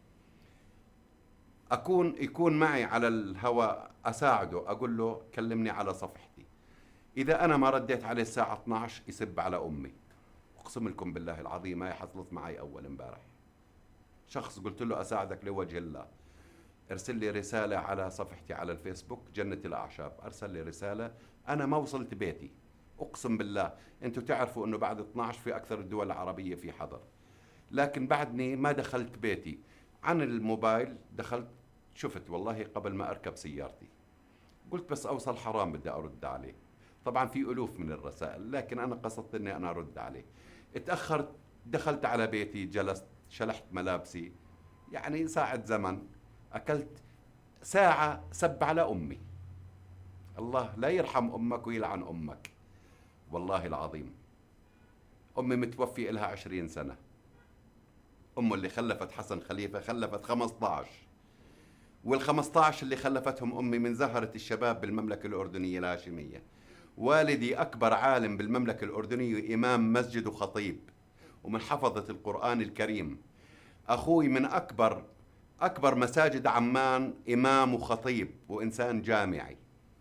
يكون معي على الهواء، أساعده، أقول له كلمني على صفحتي. إذا أنا ما رديت عليه الساعة 12 يسب على أمي. أقسم لكم بالله العظيم هاي حصلت معي أول امبارح. شخص قلت له أساعدك لوجه الله، ارسل لي رسالة على صفحتي على الفيسبوك جنة الأعشاب. أرسل لي رسالة، أنا ما وصلت بيتي. أقسم بالله أنتوا تعرفوا أنه بعد 12 في أكثر الدول العربية في حظر، لكن بعدني ما دخلت بيتي. عن الموبايل دخلت شفت، والله قبل ما أركب سيارتي قلت بس أوصل حرام بدي أرد عليه. طبعا في ألوف من الرسائل، لكن أنا قصدت أني أنا أرد عليه. اتأخرت، دخلت على بيتي، جلست، شلحت ملابسي، يعني ساعة زمن، أكلت ساعة، سب على أمي. الله لا يرحم أمك ويلعن أمك. والله العظيم أمي متوفي إلها 20 سنة. أمه اللي خلفت حسن خليفة خلفت 15، وال15 اللي خلفتهم أمي من زهرة الشباب بالمملكة الأردنية الهاشمية. والدي أكبر عالم بالمملكة الأردنية، إمام مسجد وخطيب ومن حفظة القرآن الكريم. أخوي من أكبر مساجد عمان، إمام وخطيب وإنسان جامعي.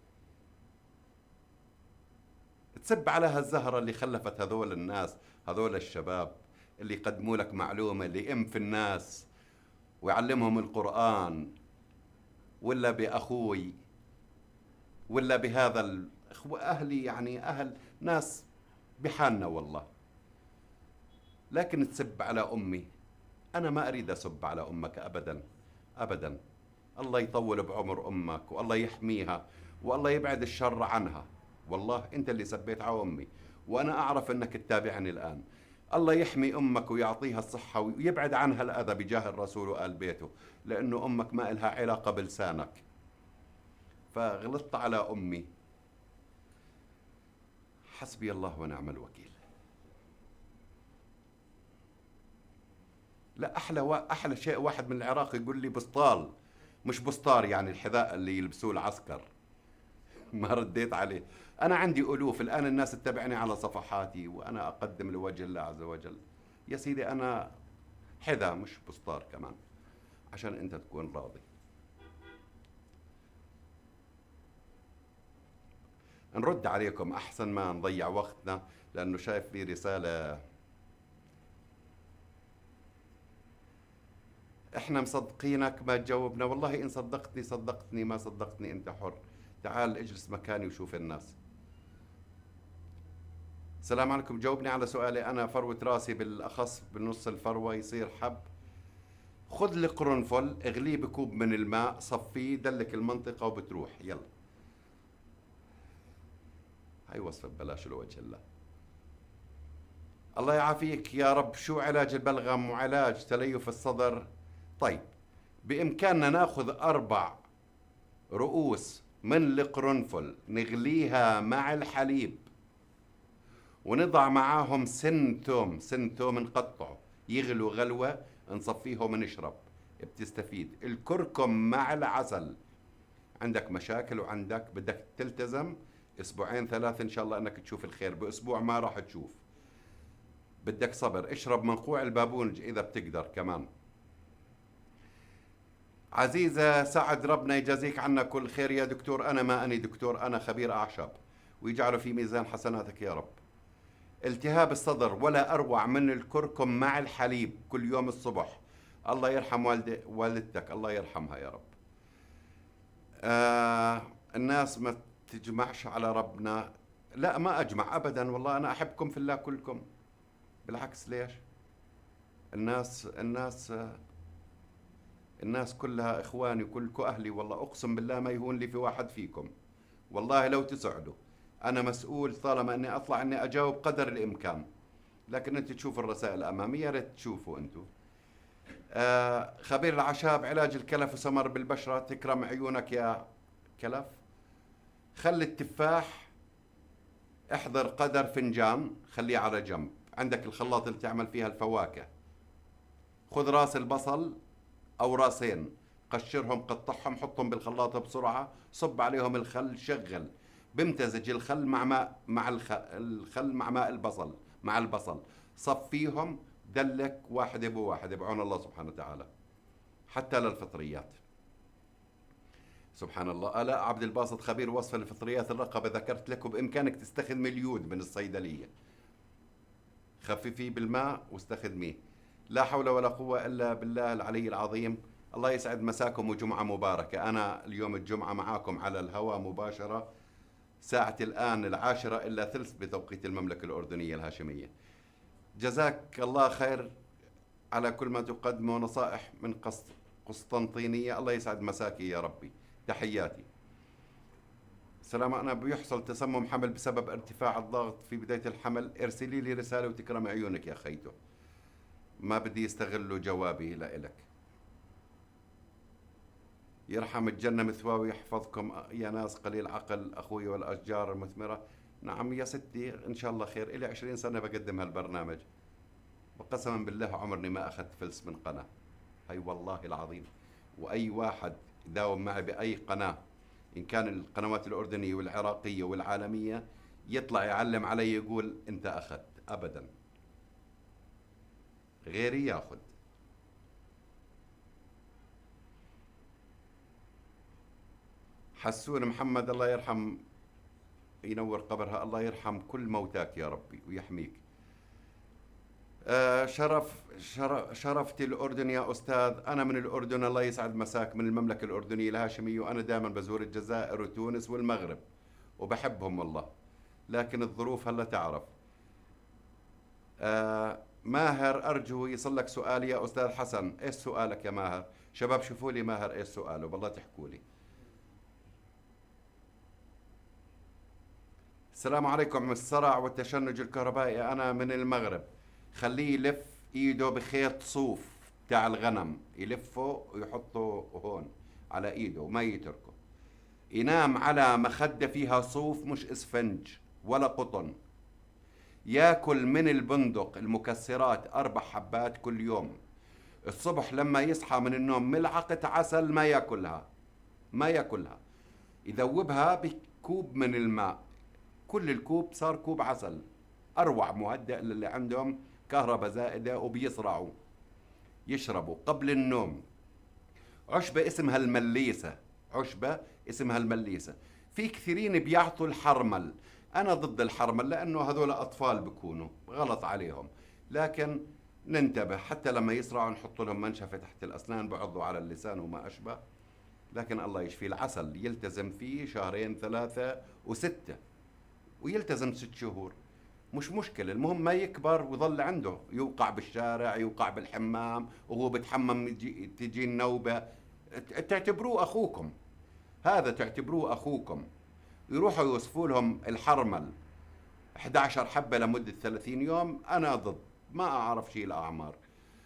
تسب على هالزهرة اللي خلفت هذول الناس، هذول الشباب اللي يقدموا لك معلومة، اللي يئم في الناس ويعلمهم القرآن، ولا بأخوي، ولا بهذا أهلي، يعني أهل ناس بحالنا والله. لكن تسب على أمي. أنا ما أريد أسب على أمك أبدا أبدا. الله يطول بعمر أمك والله يحميها والله يبعد الشر عنها. والله أنت اللي سبيت على أمي، وأنا أعرف أنك تتابعني الآن. الله يحمي أمك ويعطيها الصحة ويبعد عنها الأذى بجاه الرسول وآل بيته، لأنه أمك ما إلها علاقة بلسانك. فغلطت على أمي، حسبي الله ونعم الوكيل. لا أحلى شيء واحد من العراق يقول لي بسطال، مش بسطار يعني الحذاء اللي يلبسوه العسكر. ما رديت عليه. أنا عندي ألوف الآن الناس تتابعني على صفحاتي وأنا أقدم لوجه الله عز وجل. يا سيدي أنا حذا مش بسطار كمان، عشان أنت تكون راضي. نرد عليكم أحسن ما نضيع وقتنا، لأنه شايف في رسالة. إحنا مصدقينك ما تجاوبنا. والله إن صدقتني صدقتني، ما صدقتني أنت حر. تعال اجلس مكاني وشوف الناس. السلام عليكم، جاوبني على سؤالي. أنا فروة راسي بالأخص بنص الفروة يصير حب. خذ القرنفل اغليه بكوب من الماء، صفيه، دلك المنطقة وبتروح. يلا، هاي وصفة ببلاش لوجه الله. الله يعافيك يا رب. شو علاج البلغم وعلاج تليف الصدر؟ طيب، بإمكاننا ناخذ 4 رؤوس من القرنفل نغليها مع الحليب، ونضع معاهم سن توم نقطعه، يغلوا غلوة، نصفيهم ونشرب، بتستفيد. الكركم مع العسل. عندك مشاكل وعندك بدك تلتزم 2 3 إن شاء الله أنك تشوف الخير. بأسبوع ما راح تشوف، بدك صبر. اشرب منقوع البابونج إذا بتقدر كمان. عزيزة سعد، ربنا يجازيك عنا كل خير يا دكتور. أنا ما أني دكتور، أنا خبير أعشاب، ويجعله في ميزان حسناتك يا رب. التهاب الصدر ولا أروع من الكركم مع الحليب كل يوم الصبح. الله يرحم والدتك، الله يرحمها يا رب. الناس ما تجمعش على ربنا. لا ما أجمع أبدا، والله أنا أحبكم في الله كلكم. بالعكس، ليش؟ الناس كلها إخواني وكلكم أهلي. والله أقسم بالله ما يهون لي في واحد فيكم. والله لو تسعدوا. أنا مسؤول طالما أني أطلع أني أجاوب قدر الإمكان، لكن أنت تشوفوا الرسائل أمامي، يا ريت تشوفوا أنتم. خبير الأعشاب، علاج الكلف وسمر بالبشرة. تكرم عيونك يا كلف. خلي التفاح، احضر قدر فنجان، خليه على جنب. عندك الخلاط اللي تعمل فيها الفواكه. خذ راس البصل أو راسين، قشرهم، قطعهم، حطهم بالخلاط بسرعة، صب عليهم الخل، شغل. بمتزج الخل مع ماء الخل مع ماء البصل، مع البصل، صفيهم، دلك واحدة بواحدة بعون الله سبحانه وتعالى، حتى للفطريات. سبحان الله. آلاء عبد الباسط، خبير وصفة لفطريات الرقبة، ذكرت لك وبإمكانك تستخدم اليود من الصيدلية. خففيه بالماء واستخدميه. لا حول ولا قوة إلا بالله العلي العظيم. الله يسعد مساكم وجمعة مباركة. أنا اليوم الجمعة معاكم على الهواء مباشرة، ساعة الآن 10:03 بتوقيت المملكة الأردنية الهاشمية. جزاك الله خير على كل ما تقدمه، نصائح من قسطنطينية. الله يسعد مساكي يا ربي، تحياتي. سلام. أنا بيحصل تسمم حمل بسبب ارتفاع الضغط في بداية الحمل. ارسلي لي رسالة وتكرم عيونك يا خيتو، ما بدي يستغلوا جوابي لإلك. يرحم الجنة مثواي ويحفظكم يا ناس قليل عقل أخوي والأشجار المثمرة. نعم يا ستي، إن شاء الله خير. إلي 20 سنة بقدم هالبرنامج، وقسما بالله عمرني ما أخذت فلس من قناة، هاي والله العظيم. وأي واحد يداوم معي بأي قناة، إن كان القنوات الأردنية والعراقية والعالمية، يطلع يعلم علي يقول أنت أخذت. أبدا، غيري ياخذ. حسون محمد، الله يرحم، ينور قبرها. الله يرحم كل موتاك يا ربي ويحميك. شرفتي الأردن يا أستاذ. أنا من الأردن، الله يسعد مساك، من المملكة الأردنية الهاشمية، وأنا دائما بزور الجزائر وتونس والمغرب وبحبهم والله، لكن الظروف هلا تعرف. ماهر، أرجو يصل لك سؤالي يا أستاذ حسن. إيش سؤالك يا ماهر؟ شباب شوفوا لي ماهر إيش سؤاله، بالله تحكوا لي. السلام عليكم. الصرع والتشنج الكهربائي، أنا من المغرب. خليه يلف إيده بخيط صوف بتاع الغنم، يلفه ويحطه هون على إيده وما يتركه. ينام على مخدة فيها صوف، مش إسفنج ولا قطن. ياكل من البندق المكسرات 4 حبات كل يوم. الصبح لما يصحى من النوم ملعقة عسل ما ياكلها، ما ياكلها. يذوبها كوب من الماء، كل الكوب صار كوب عسل، أروع مهدئ للي عندهم كهرباء زائدة وبيصرعوا، يشربوا قبل النوم. عشبة اسمها المليسة، عشبة اسمها المليسة. في كثيرين بيعطوا الحرمل، أنا ضد الحرمل لأنه هذول أطفال بكونوا غلط عليهم، لكن ننتبه حتى لما يسرعوا نحط لهم منشفة تحت الأسنان بعضوا على اللسان وما أشبه. لكن الله يشفي، العسل يلتزم فيه شهرين 3 و6، ويلتزم 6 شهور، مش مشكلة. المهم ما يكبر ويظل عنده يوقع بالشارع، يوقع بالحمام، وهو بتحمم تجي النوبة. تعتبروه أخوكم، هذا تعتبروه أخوكم. يروحوا يوصفوا لهم الحرمل 11 حبة لمدة 30 يوم، أنا ضد، ما أعرف شيء الأعمار.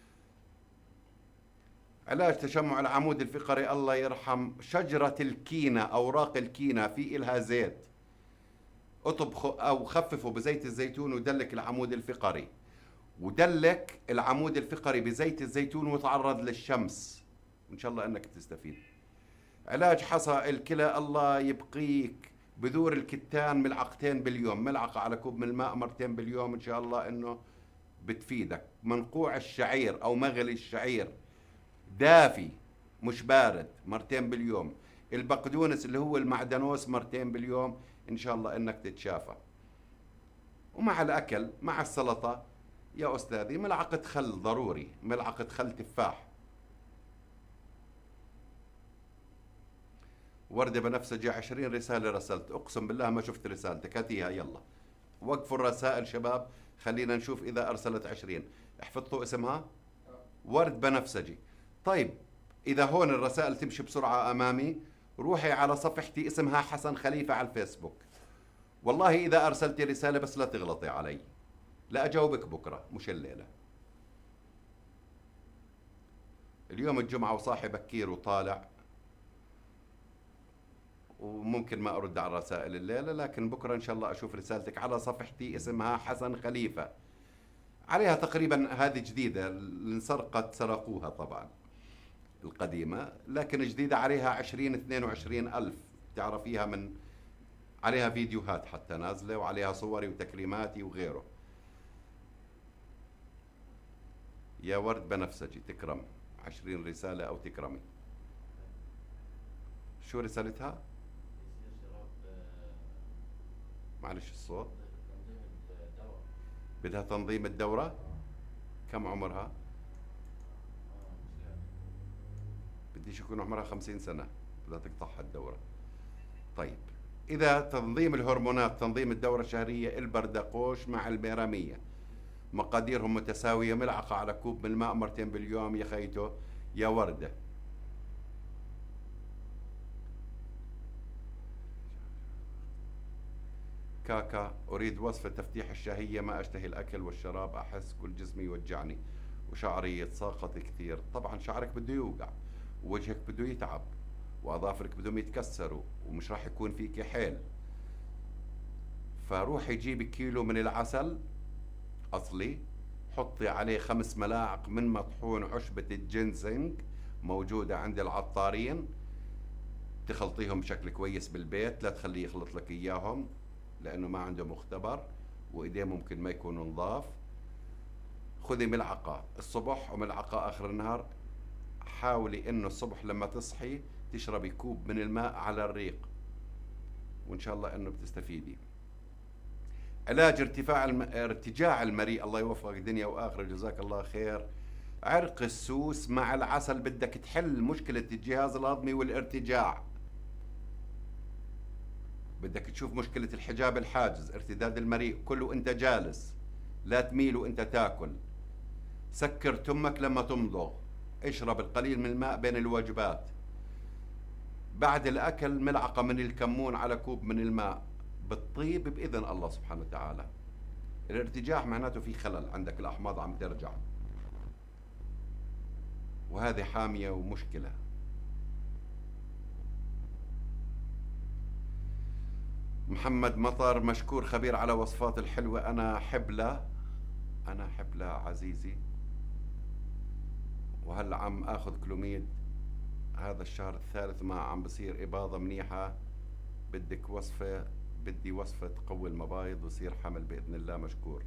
علاج تشمع العمود الفقري، الله يرحم شجرة الكينة، أوراق الكينة في إلها زيت، اطبخ أو خففه بزيت الزيتون ودلك العمود الفقري، ودلك العمود الفقري بزيت الزيتون وتعرض للشمس، وإن شاء الله أنك تستفيد. علاج حصى الكلى، الله يبقيك، بذور الكتان ملعقتين باليوم، ملعقة على كوب من الماء مرتين باليوم، إن شاء الله أنه بتفيدك. منقوع الشعير أو مغلي الشعير دافي مش بارد، مرتين باليوم. البقدونس اللي هو المعدنوس مرتين باليوم، إن شاء الله أنك تتشافى. ومع الأكل مع السلطة يا أستاذي ملعقة خل ضروري، ملعقة خل تفاح. وردة بنفسجي 20 رسالة رسلت، أقسم بالله ما شفت رسالتك، هاتيها يلا. وقفوا الرسائل شباب، خلينا نشوف إذا أرسلت 20. حفظتوا اسمها؟ ورد بنفسجي. طيب إذا هون الرسائل تمشي بسرعة أمامي، روحي على صفحتي اسمها حسن خليفة على الفيسبوك. والله إذا أرسلتي رسالة بس لا تغلطي علي، لا أجاوبك بكرة مش الليلة. اليوم الجمعة وصاحي بكير وطالع، وممكن ما أرد على الرسائل الليلة، لكن بكرة إن شاء الله أشوف رسالتك على صفحتي اسمها حسن خليفة. عليها تقريبا، هذه جديدة، انسرقت، سرقوها طبعا القديمة، لكن جديدة عليها 22 ألف، تعرفيها من عليها فيديوهات حتى نازلة، وعليها صوري وتكريماتي وغيره. يا ورد بنفسجي تكرم، 20 رسالة أو تكرمي. شو رسالتها؟ معلش الصوت. بدها تنظيم الدورة. كم عمرها؟ بديش يكون عمرها 50 سنة، بدها تقطعها الدورة. طيب إذا تنظيم الهرمونات، تنظيم الدورة الشهرية، البردقوش مع الميرامية، مقاديرهم متساوية، ملعقة على كوب من الماء مرتين باليوم يا خيتو يا وردة. كاكا، أريد وصفة تفتيح الشهية، ما أشتهي الأكل والشراب، أحس كل جسمي يوجعني وشعري يتساقط كثير. طبعا شعرك بده يوقع، ووجهك بده يتعب، وأظافرك بدهم يتكسروا، ومش راح يكون فيك حيل. فروحي جيبي كيلو من العسل أصلي، حطي عليه 5 ملاعق من مطحون عشبة الجنسنج، موجودة عند العطارين، تخلطيهم بشكل كويس بالبيت، لا تخليه يخلط لك إياهم لأنه ما عنده مختبر وإيديه ممكن ما يكونوا نظاف. خذي ملعقة الصبح وملعقة آخر النهار. حاولي إنه الصبح لما تصحي تشربي كوب من الماء على الريق، وإن شاء الله إنه بتستفيدي. علاج ارتجاع المريء، الله يوفقك دنيا وآخرة، جزاك الله خير. عرق السوس مع العسل، بدك تحل مشكلة الجهاز الهضمي والارتجاع، بدك تشوف مشكلة الحجاب الحاجز، ارتداد المريء، كله انت جالس، لا تميل وانت تاكل. سكر تمك لما تمضغ، اشرب القليل من الماء بين الوجبات. بعد الأكل ملعقة من الكمون على كوب من الماء، بتطيب بإذن الله سبحانه وتعالى. الارتجاع معناته في خلل عندك، الأحماض عم ترجع، وهذه حامية ومشكلة. محمد مطر، مشكور خبير على وصفات الحلوة. أنا حبلة عزيزي، وهلا عم آخذ كلوميد، هذا الشهر الثالث ما عم بصير إباضة منيحة بدك وصفة، بدي وصفة تقوي المبايض ويصير حمل بإذن الله مشكور.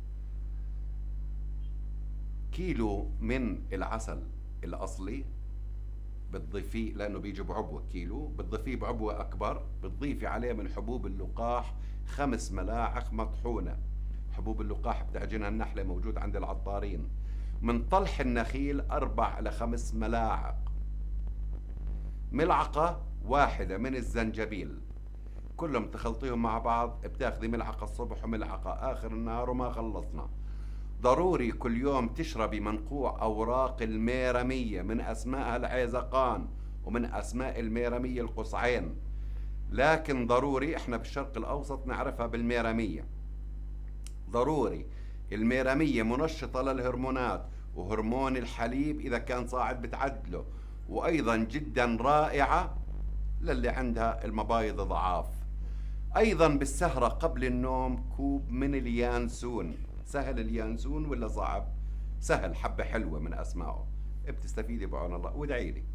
كيلو من العسل الأصلي بتضيفيه، لأنه بيجي بعبوة كيلو، بتضيفيه بعبوة أكبر، بتضيفي عليه من حبوب اللقاح 5 ملاعق مطحونة. حبوب اللقاح بتعجنها النحلة، موجود عند العطارين. من طلح النخيل 4 إلى 5 ملاعق. ملعقة واحدة من الزنجبيل، كلهم تخلطيهم مع بعض، بتاخذي ملعقة الصبح وملعقة آخر النهار وما خلصنا. ضروري كل يوم تشربي منقوع أوراق الميرمية، من أسمائها العيزقان ومن أسماء الميرمية القصعين، لكن ضروري احنا بالشرق الأوسط نعرفها بالميرمية. ضروري الميرمية منشطة للهرمونات، وهرمون الحليب إذا كان صاعد بتعدله، وأيضا جدا رائعة للي عندها المبايض ضعاف. أيضا بالسهرة قبل النوم كوب من اليانسون. سهل اليانسون ولا صعب؟ سهل، حبة حلوة من أسمائه، بتستفيدي بعون الله وادعي لي.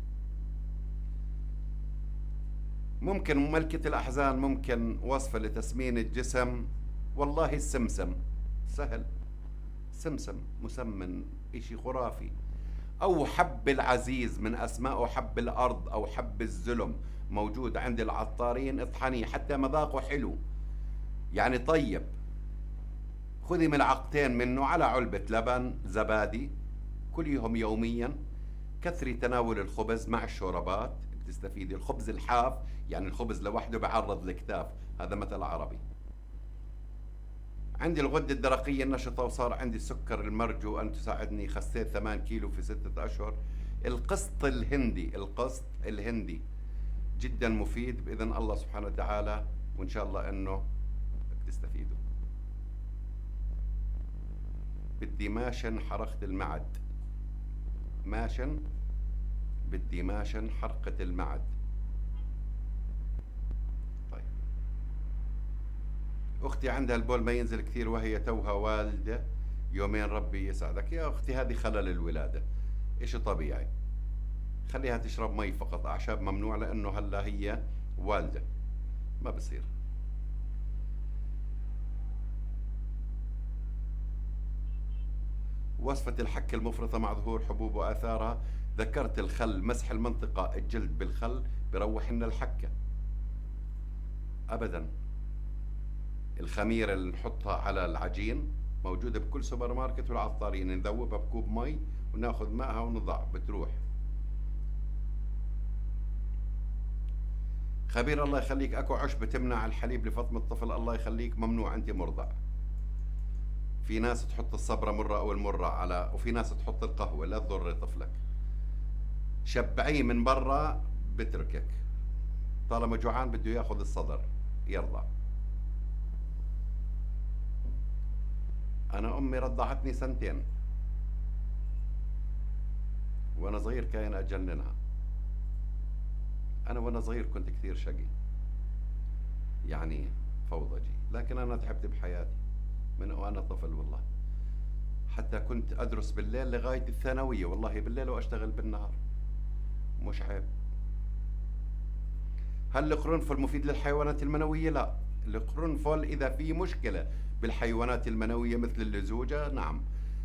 ممكن ملكة الأحزان، ممكن وصفة لتسمين الجسم، والله السمسم سهل، سمسم مسمن إشي خرافي. أو حب العزيز، من أسمائه حب الأرض أو حب الزلم، موجود عند العطارين، اطحنيه حتى مذاقه حلو يعني طيب. خذي ملعقتين منه على علبة لبن زبادي، كليهم يوميا. كثري تناول الخبز مع الشوربات، بتستفيدي. الخبز الحاف، يعني الخبز لوحده بعرض الكتاف، هذا مثل عربي. عندي الغدة الدرقية النشطة، وصار عندي السكر المرجو أن تساعدني. خسيت 8 كيلو في 6 أشهر. القسط الهندي، القسط الهندي جدا مفيد بإذن الله سبحانه وتعالى، وإن شاء الله أنه تستفيدوا. بدي ماشن حرقة المعد، ماشن، بدي ماشن حرقة المعد. طيب، أختي عندها البول ما ينزل كثير وهي توها والدة يومين، ربي يسعدك يا أختي، هذه خلل الولادة، إشي طبيعي. خليها تشرب مي فقط، أعشاب ممنوع، لأنه هلا هي والدة، ما بصير. وصفة الحك المفرطة مع ظهور حبوب وآثارها، ذكرت الخل، مسح المنطقة الجلد بالخل بروح لنا الحكة أبدا. الخميرة اللي نحطها على العجين موجودة بكل سوبر ماركت والعطارين، نذوبها بكوب مي وناخذ ماءها ونضع، بتروح. خبير الله يخليك، اكو عشبة تمنع الحليب لفطم الطفل، الله يخليك، ممنوع، انت مرضع. في ناس تحط الصبرة مرة او المرة على، وفي ناس تحط القهوة، لا تضر طفلك. شبعيه من برا بتركك، طالما جوعان بده ياخذ الصدر يرضع. انا امي رضعتني 2 وانا صغير، كان اجننها. أنا وأنا صغير كنت كثير شقي، يعني فوضجي، لكن أنا تعبت بحياتي من وأنا طفل والله. حتى كنت أدرس بالليل لغاية الثانوية، والله بالليل وأشتغل بالنهار، مش عيب. هل القرنفل مفيد للحيوانات المنوية؟ لا. القرنفل إذا في مشكلة بالحيوانات المنوية مثل اللزوجة، نعم،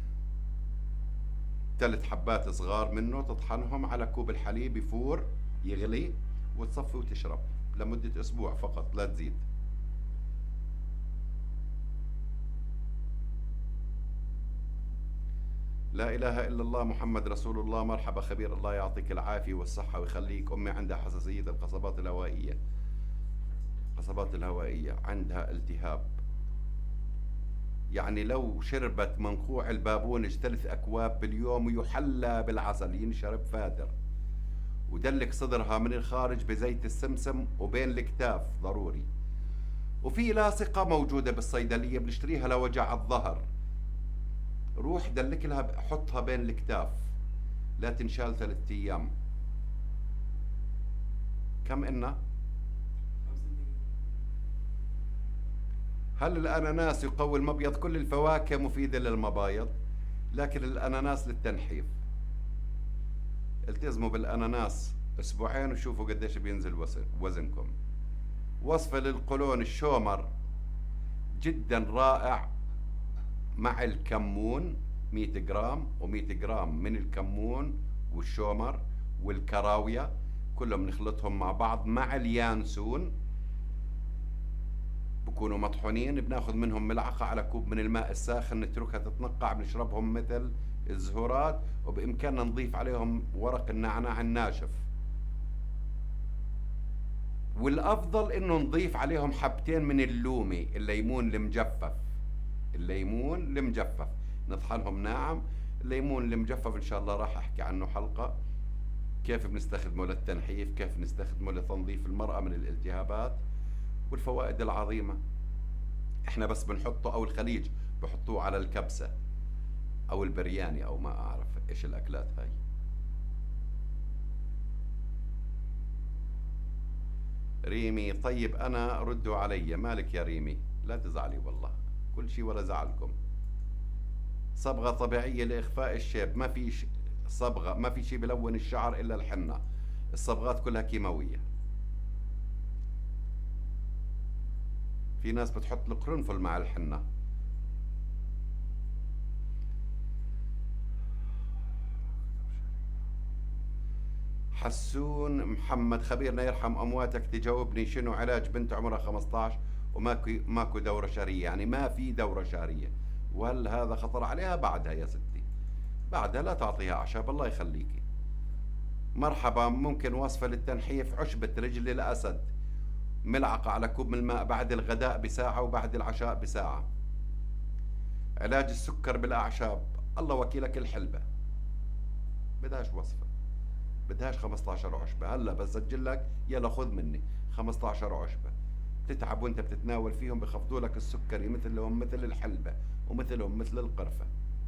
3 حبات صغار منه تطحنهم على كوب الحليب، يفور يغلي، وتصفي وتشرب لمدة أسبوع فقط، لا تزيد. لا إله إلا الله محمد رسول الله. مرحبا خبير، الله يعطيك العافية والصحة ويخليك. أمي عندها حساسية القصبات الهوائية، القصبات الهوائية عندها التهاب، يعني لو شربت منقوع البابونج 3 أكواب باليوم ويحلى بالعسل ينشرب فاتر، ودلك صدرها من الخارج بزيت السمسم وبين الكتاف ضروري. وفي لاصقة موجودة بالصيدلية بنشتريها لوجع الظهر، روح دلك لها، حطها بين الكتاف، لا تنشال 3 أيام. كم إنا؟ هل الأناناس يقوي المبيض؟ كل الفواكه مفيدة للمبايض، لكن الأناناس للتنحيف. التزموا بالأناناس 2 أسبوع وشوفوا قديش بينزل وزنكم. وصفة للقولون الشومر جدا رائع، مع الكمون 100 جرام و100 جرام من الكمون والشومر والكراوية كلهم نخلطهم مع بعض مع اليانسون، بكونوا مطحونين، بناخذ منهم ملعقة على كوب من الماء الساخن، نتركها تتنقع، بنشربهم مثل الزهورات، وبإمكاننا نضيف عليهم ورق النعناع الناشف، والأفضل إنه نضيف عليهم حبتين من اللومي، الليمون المجفف، الليمون المجفف نطحنهم ناعم. الليمون المجفف إن شاء الله راح أحكي عنه حلقة، كيف بنستخدمه للتنحيف، كيف نستخدمه لتنظيف المرأة من الالتهابات، والفوائد العظيمة. احنا بس بنحطه، او الخليج بحطوه على الكبسة او البرياني او ما اعرف ايش الاكلات هاي. ريمي طيب انا ردوا علي، مالك يا ريمي؟ لا تزعلي والله، كل شيء ولا زعلكم. صبغة طبيعية لإخفاء الشيب، ما في صبغة، ما في شيء بلون الشعر إلا الحنة، الصبغات كلها كيماوية. في ناس بتحط القرنفل مع الحنة. حسون محمد خبيرنا يرحم أمواتك تجاوبني، شنو علاج بنت عمرها 15 وماكو دورة شهرية؟ يعني ما في دورة شهرية، وهل هذا خطر عليها؟ بعدها يا ستي، بعدها لا تعطيها أعشاب، الله يخليكي. مرحبا، ممكن وصفة للتنحيف؟ عشبة رجل الأسد، ملعقة على كوب من الماء بعد الغداء بساعة وبعد العشاء بساعة. علاج السكر بالأعشاب، الله وكيلك الحلبة، بدهاش وصفة، بدهاش 15 عشبة، هلا بسجل لك، يلا خذ مني 15 عشبة، تتعب وانت بتتناول فيهم، بخفضوا لك السكري مثلهم مثل الحلبة ومثلهم مثل القرفة.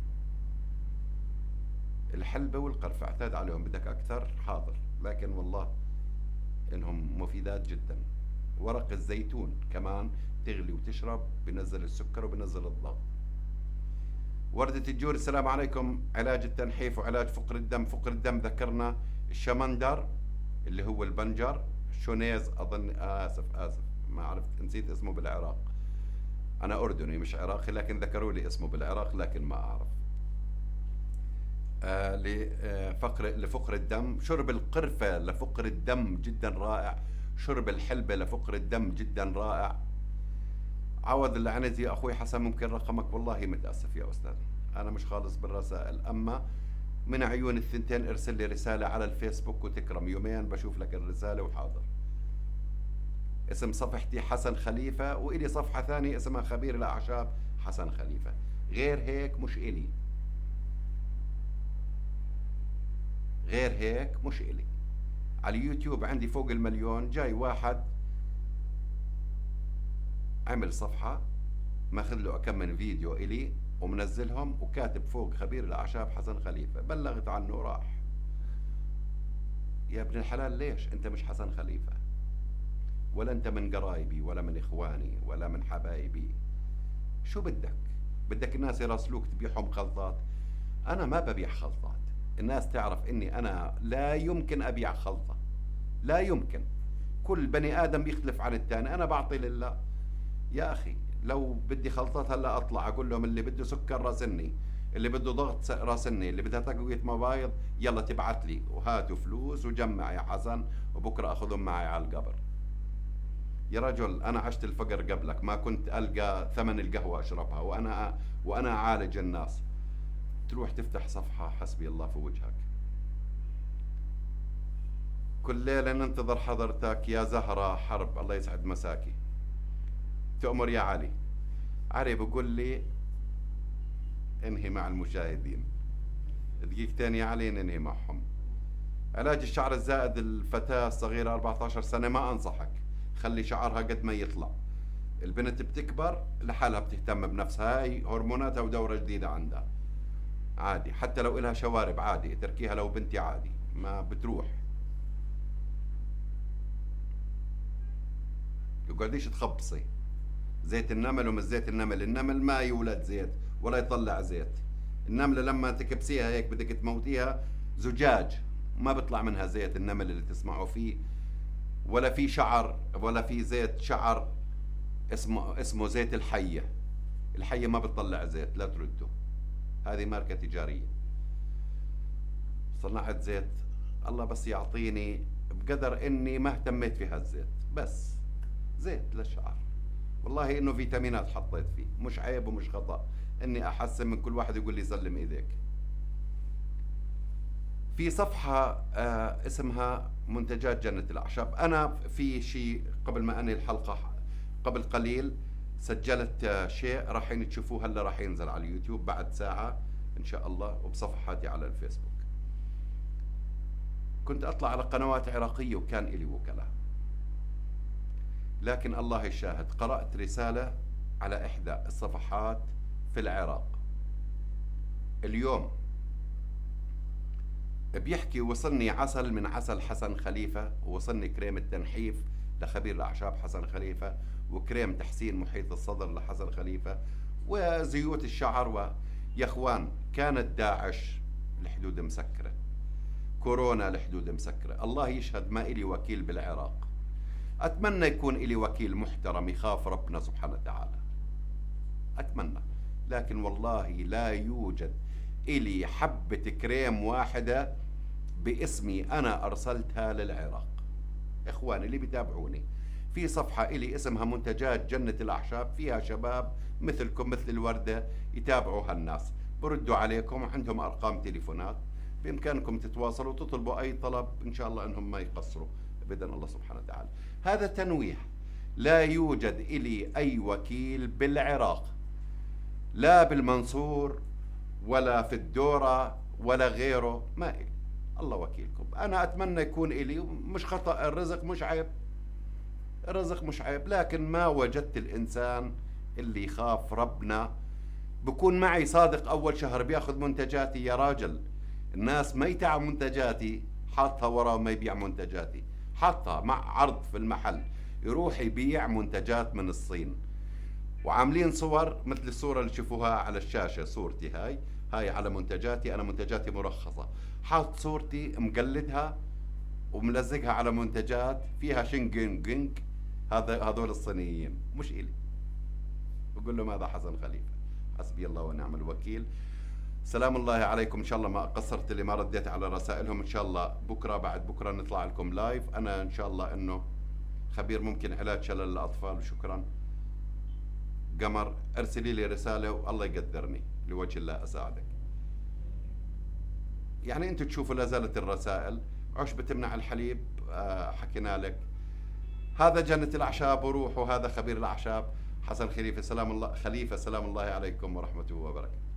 الحلبة والقرفة اعتاد عليهم، بدك أكثر حاضر، لكن والله إنهم مفيدات جدا. ورق الزيتون كمان تغلي وتشرب، بنزل السكر وبنزل الضغط. وردة الجور، السلام عليكم، علاج التنحيف وعلاج فقر الدم. فقر الدم ذكرنا الشمندر اللي هو البنجر، شونيز أظن، آسف ما عرفت، نسيت اسمه بالعراق، أنا أردني مش عراقي، لكن ذكروا لي اسمه بالعراق لكن ما أعرف. لفقر الدم، شرب القرفة لفقر الدم جدا رائع، شرب الحلبة لفقر الدم جدا رائع. عوض العنزي أخوي حسن، ممكن رقمك؟ والله متأسف يا أستاذ، أنا مش خالص بالرسائل، أما من عيون الثنتين ارسل لي رسالة على الفيسبوك وتكرم، يومين بشوف لك الرسالة وحاضر. اسم صفحتي حسن خليفة، وإلي صفحة ثانية اسمها خبير الأعشاب حسن خليفة، غير هيك مش إلي، غير هيك مش إلي. على اليوتيوب عندي فوق 1,000,000، جاي واحد عمل صفحة ماخذ له كم من فيديو إلي ومنزلهم وكاتب فوق خبير الأعشاب حسن خليفة، بلغت عنه راح. يا ابن الحلال ليش؟ أنت مش حسن خليفة، ولا أنت من قرايبي ولا من إخواني ولا من حبايبي، شو بدك الناس يراسلوك تبيعهم خلطات؟ أنا ما ببيع خلطات، الناس تعرف إني أنا لا يمكن أبيع خلطة، لا يمكن، كل بني آدم بيختلف عن الثاني، أنا بعطي لله. يا أخي لو بدي خلطات هلا أطلع أقول لهم اللي بده سكر راسلني، اللي بده ضغط راسلني، اللي بدها تقوية مبايض يلا تبعت لي وهاتوا فلوس وجمع يا حسن، وبكرة أخذهم معي على القبر. يا رجل أنا عشت الفقر قبلك، ما كنت ألقى ثمن القهوة أشربها، وأنا أعالج الناس، تروح تفتح صفحة حسبي الله في وجهك. كل ليلة ننتظر حضرتك يا زهرة حرب، الله يسعد مساكي. تؤمر يا علي. علي بقول لي انهي مع المشاهدين، دقيقتين يا علي ننهي معهم. علاج الشعر الزائد، الفتاة الصغيرة 14 سنة ما أنصحك، خلي شعرها قد ما يطلع، البنت بتكبر لحالها بتهتم بنفسها، هاي هرموناتها ودورة جديدة عندها عادي، حتى لو إلها شوارب عادي تركيها، لو بنتي عادي ما بتروح. تقعديش تخبصي، زيت النمل ومش زيت النمل، النمل ما يولد زيت ولا يطلع زيت، النملة لما تكبسيها هيك بدك تموتيها، زجاج ما بيطلع منها زيت، النمل اللي تسمعوا فيه ولا في شعر، ولا في زيت شعر اسمه زيت الحية. الحية ما بتطلع زيت، لا ترده، هذه ماركة تجارية. صنعت زيت الله بس يعطيني بقدر اني ما اهتميت في هالزيت، بس زيت للشعر. والله انه فيتامينات حطيت فيه، مش عيب ومش خطأ اني احسن من كل واحد يقول لي سلم ايديك. في صفحة اسمها منتجات جنة الأعشاب. أنا في شيء قبل ما أنهي الحلقة قبل قليل سجلت شيء راح تشوفوه هلا، راح ينزل على اليوتيوب بعد ساعة إن شاء الله، وبصفحاتي على الفيسبوك. كنت أطلع على قنوات عراقية وكان إلي وكلاء، لكن الله يشاهد قرأت رسالة على إحدى الصفحات في العراق اليوم بيحكي وصلني عسل من عسل حسن خليفة، ووصلني كريم التنحيف لخبير الأعشاب حسن خليفة، وكريم تحسين محيط الصدر لحسن خليفة، وزيوت الشعر. يا اخوان كانت داعش الحدود مسكرة، كورونا الحدود مسكرة، الله يشهد ما إلي وكيل بالعراق. أتمنى يكون إلي وكيل محترم يخاف ربنا سبحانه وتعالى، أتمنى، لكن والله لا يوجد إلي حبة كريم واحدة باسمي أنا أرسلتها للعراق. إخواني اللي بيتابعوني، في صفحة إلي اسمها منتجات جنة الأعشاب، فيها شباب مثلكم مثل الوردة يتابعوا هالناس، بردوا عليكم وعندهم أرقام تليفونات، بإمكانكم تتواصلوا وتطلبوا أي طلب، إن شاء الله أنهم ما يقصروا بإذن الله سبحانه وتعالى. هذا تنويه، لا يوجد إلي أي وكيل بالعراق، لا بالمنصور ولا في الدورة ولا غيره، ما إلي، الله وكيلكم. أنا أتمنى يكون إلي، مش خطأ، الرزق مش عيب، الرزق مش عيب، لكن ما وجدت الإنسان اللي يخاف ربنا بكون معي صادق أول شهر بياخذ منتجاتي. يا راجل الناس ما يتاع منتجاتي، حاطها وراه ما يبيع منتجاتي، حاطها مع عرض في المحل، يروح يبيع منتجات من الصين، وعاملين صور مثل الصورة اللي تشوفوها على الشاشة، صورتي هاي على منتجاتي، أنا منتجاتي مرخصة، حاط صورتي مقلدها وملزقها على منتجات فيها شنجينج، هذول الصينيين مش إلي. بقول لهم هذا حسن خليفة، حسبي الله ونعم الوكيل. سلام الله عليكم، إن شاء الله ما قصرت اللي ما رديت على رسائلهم، إن شاء الله بكرة بعد بكرة نطلع لكم لايف. أنا إن شاء الله إنه خبير ممكن علاج شلل الأطفال. وشكرا قمر، ارسلي لي رسالة والله يقدرني لوجه الله أساعدك. يعني أنتوا تشوفوا لا زالت الرسائل، عشبة تمنع الحليب حكينا لك، هذا جنة الأعشاب وروح، وهذا خبير الأعشاب حسن خليفة. سلام الله عليكم ورحمته وبركاته.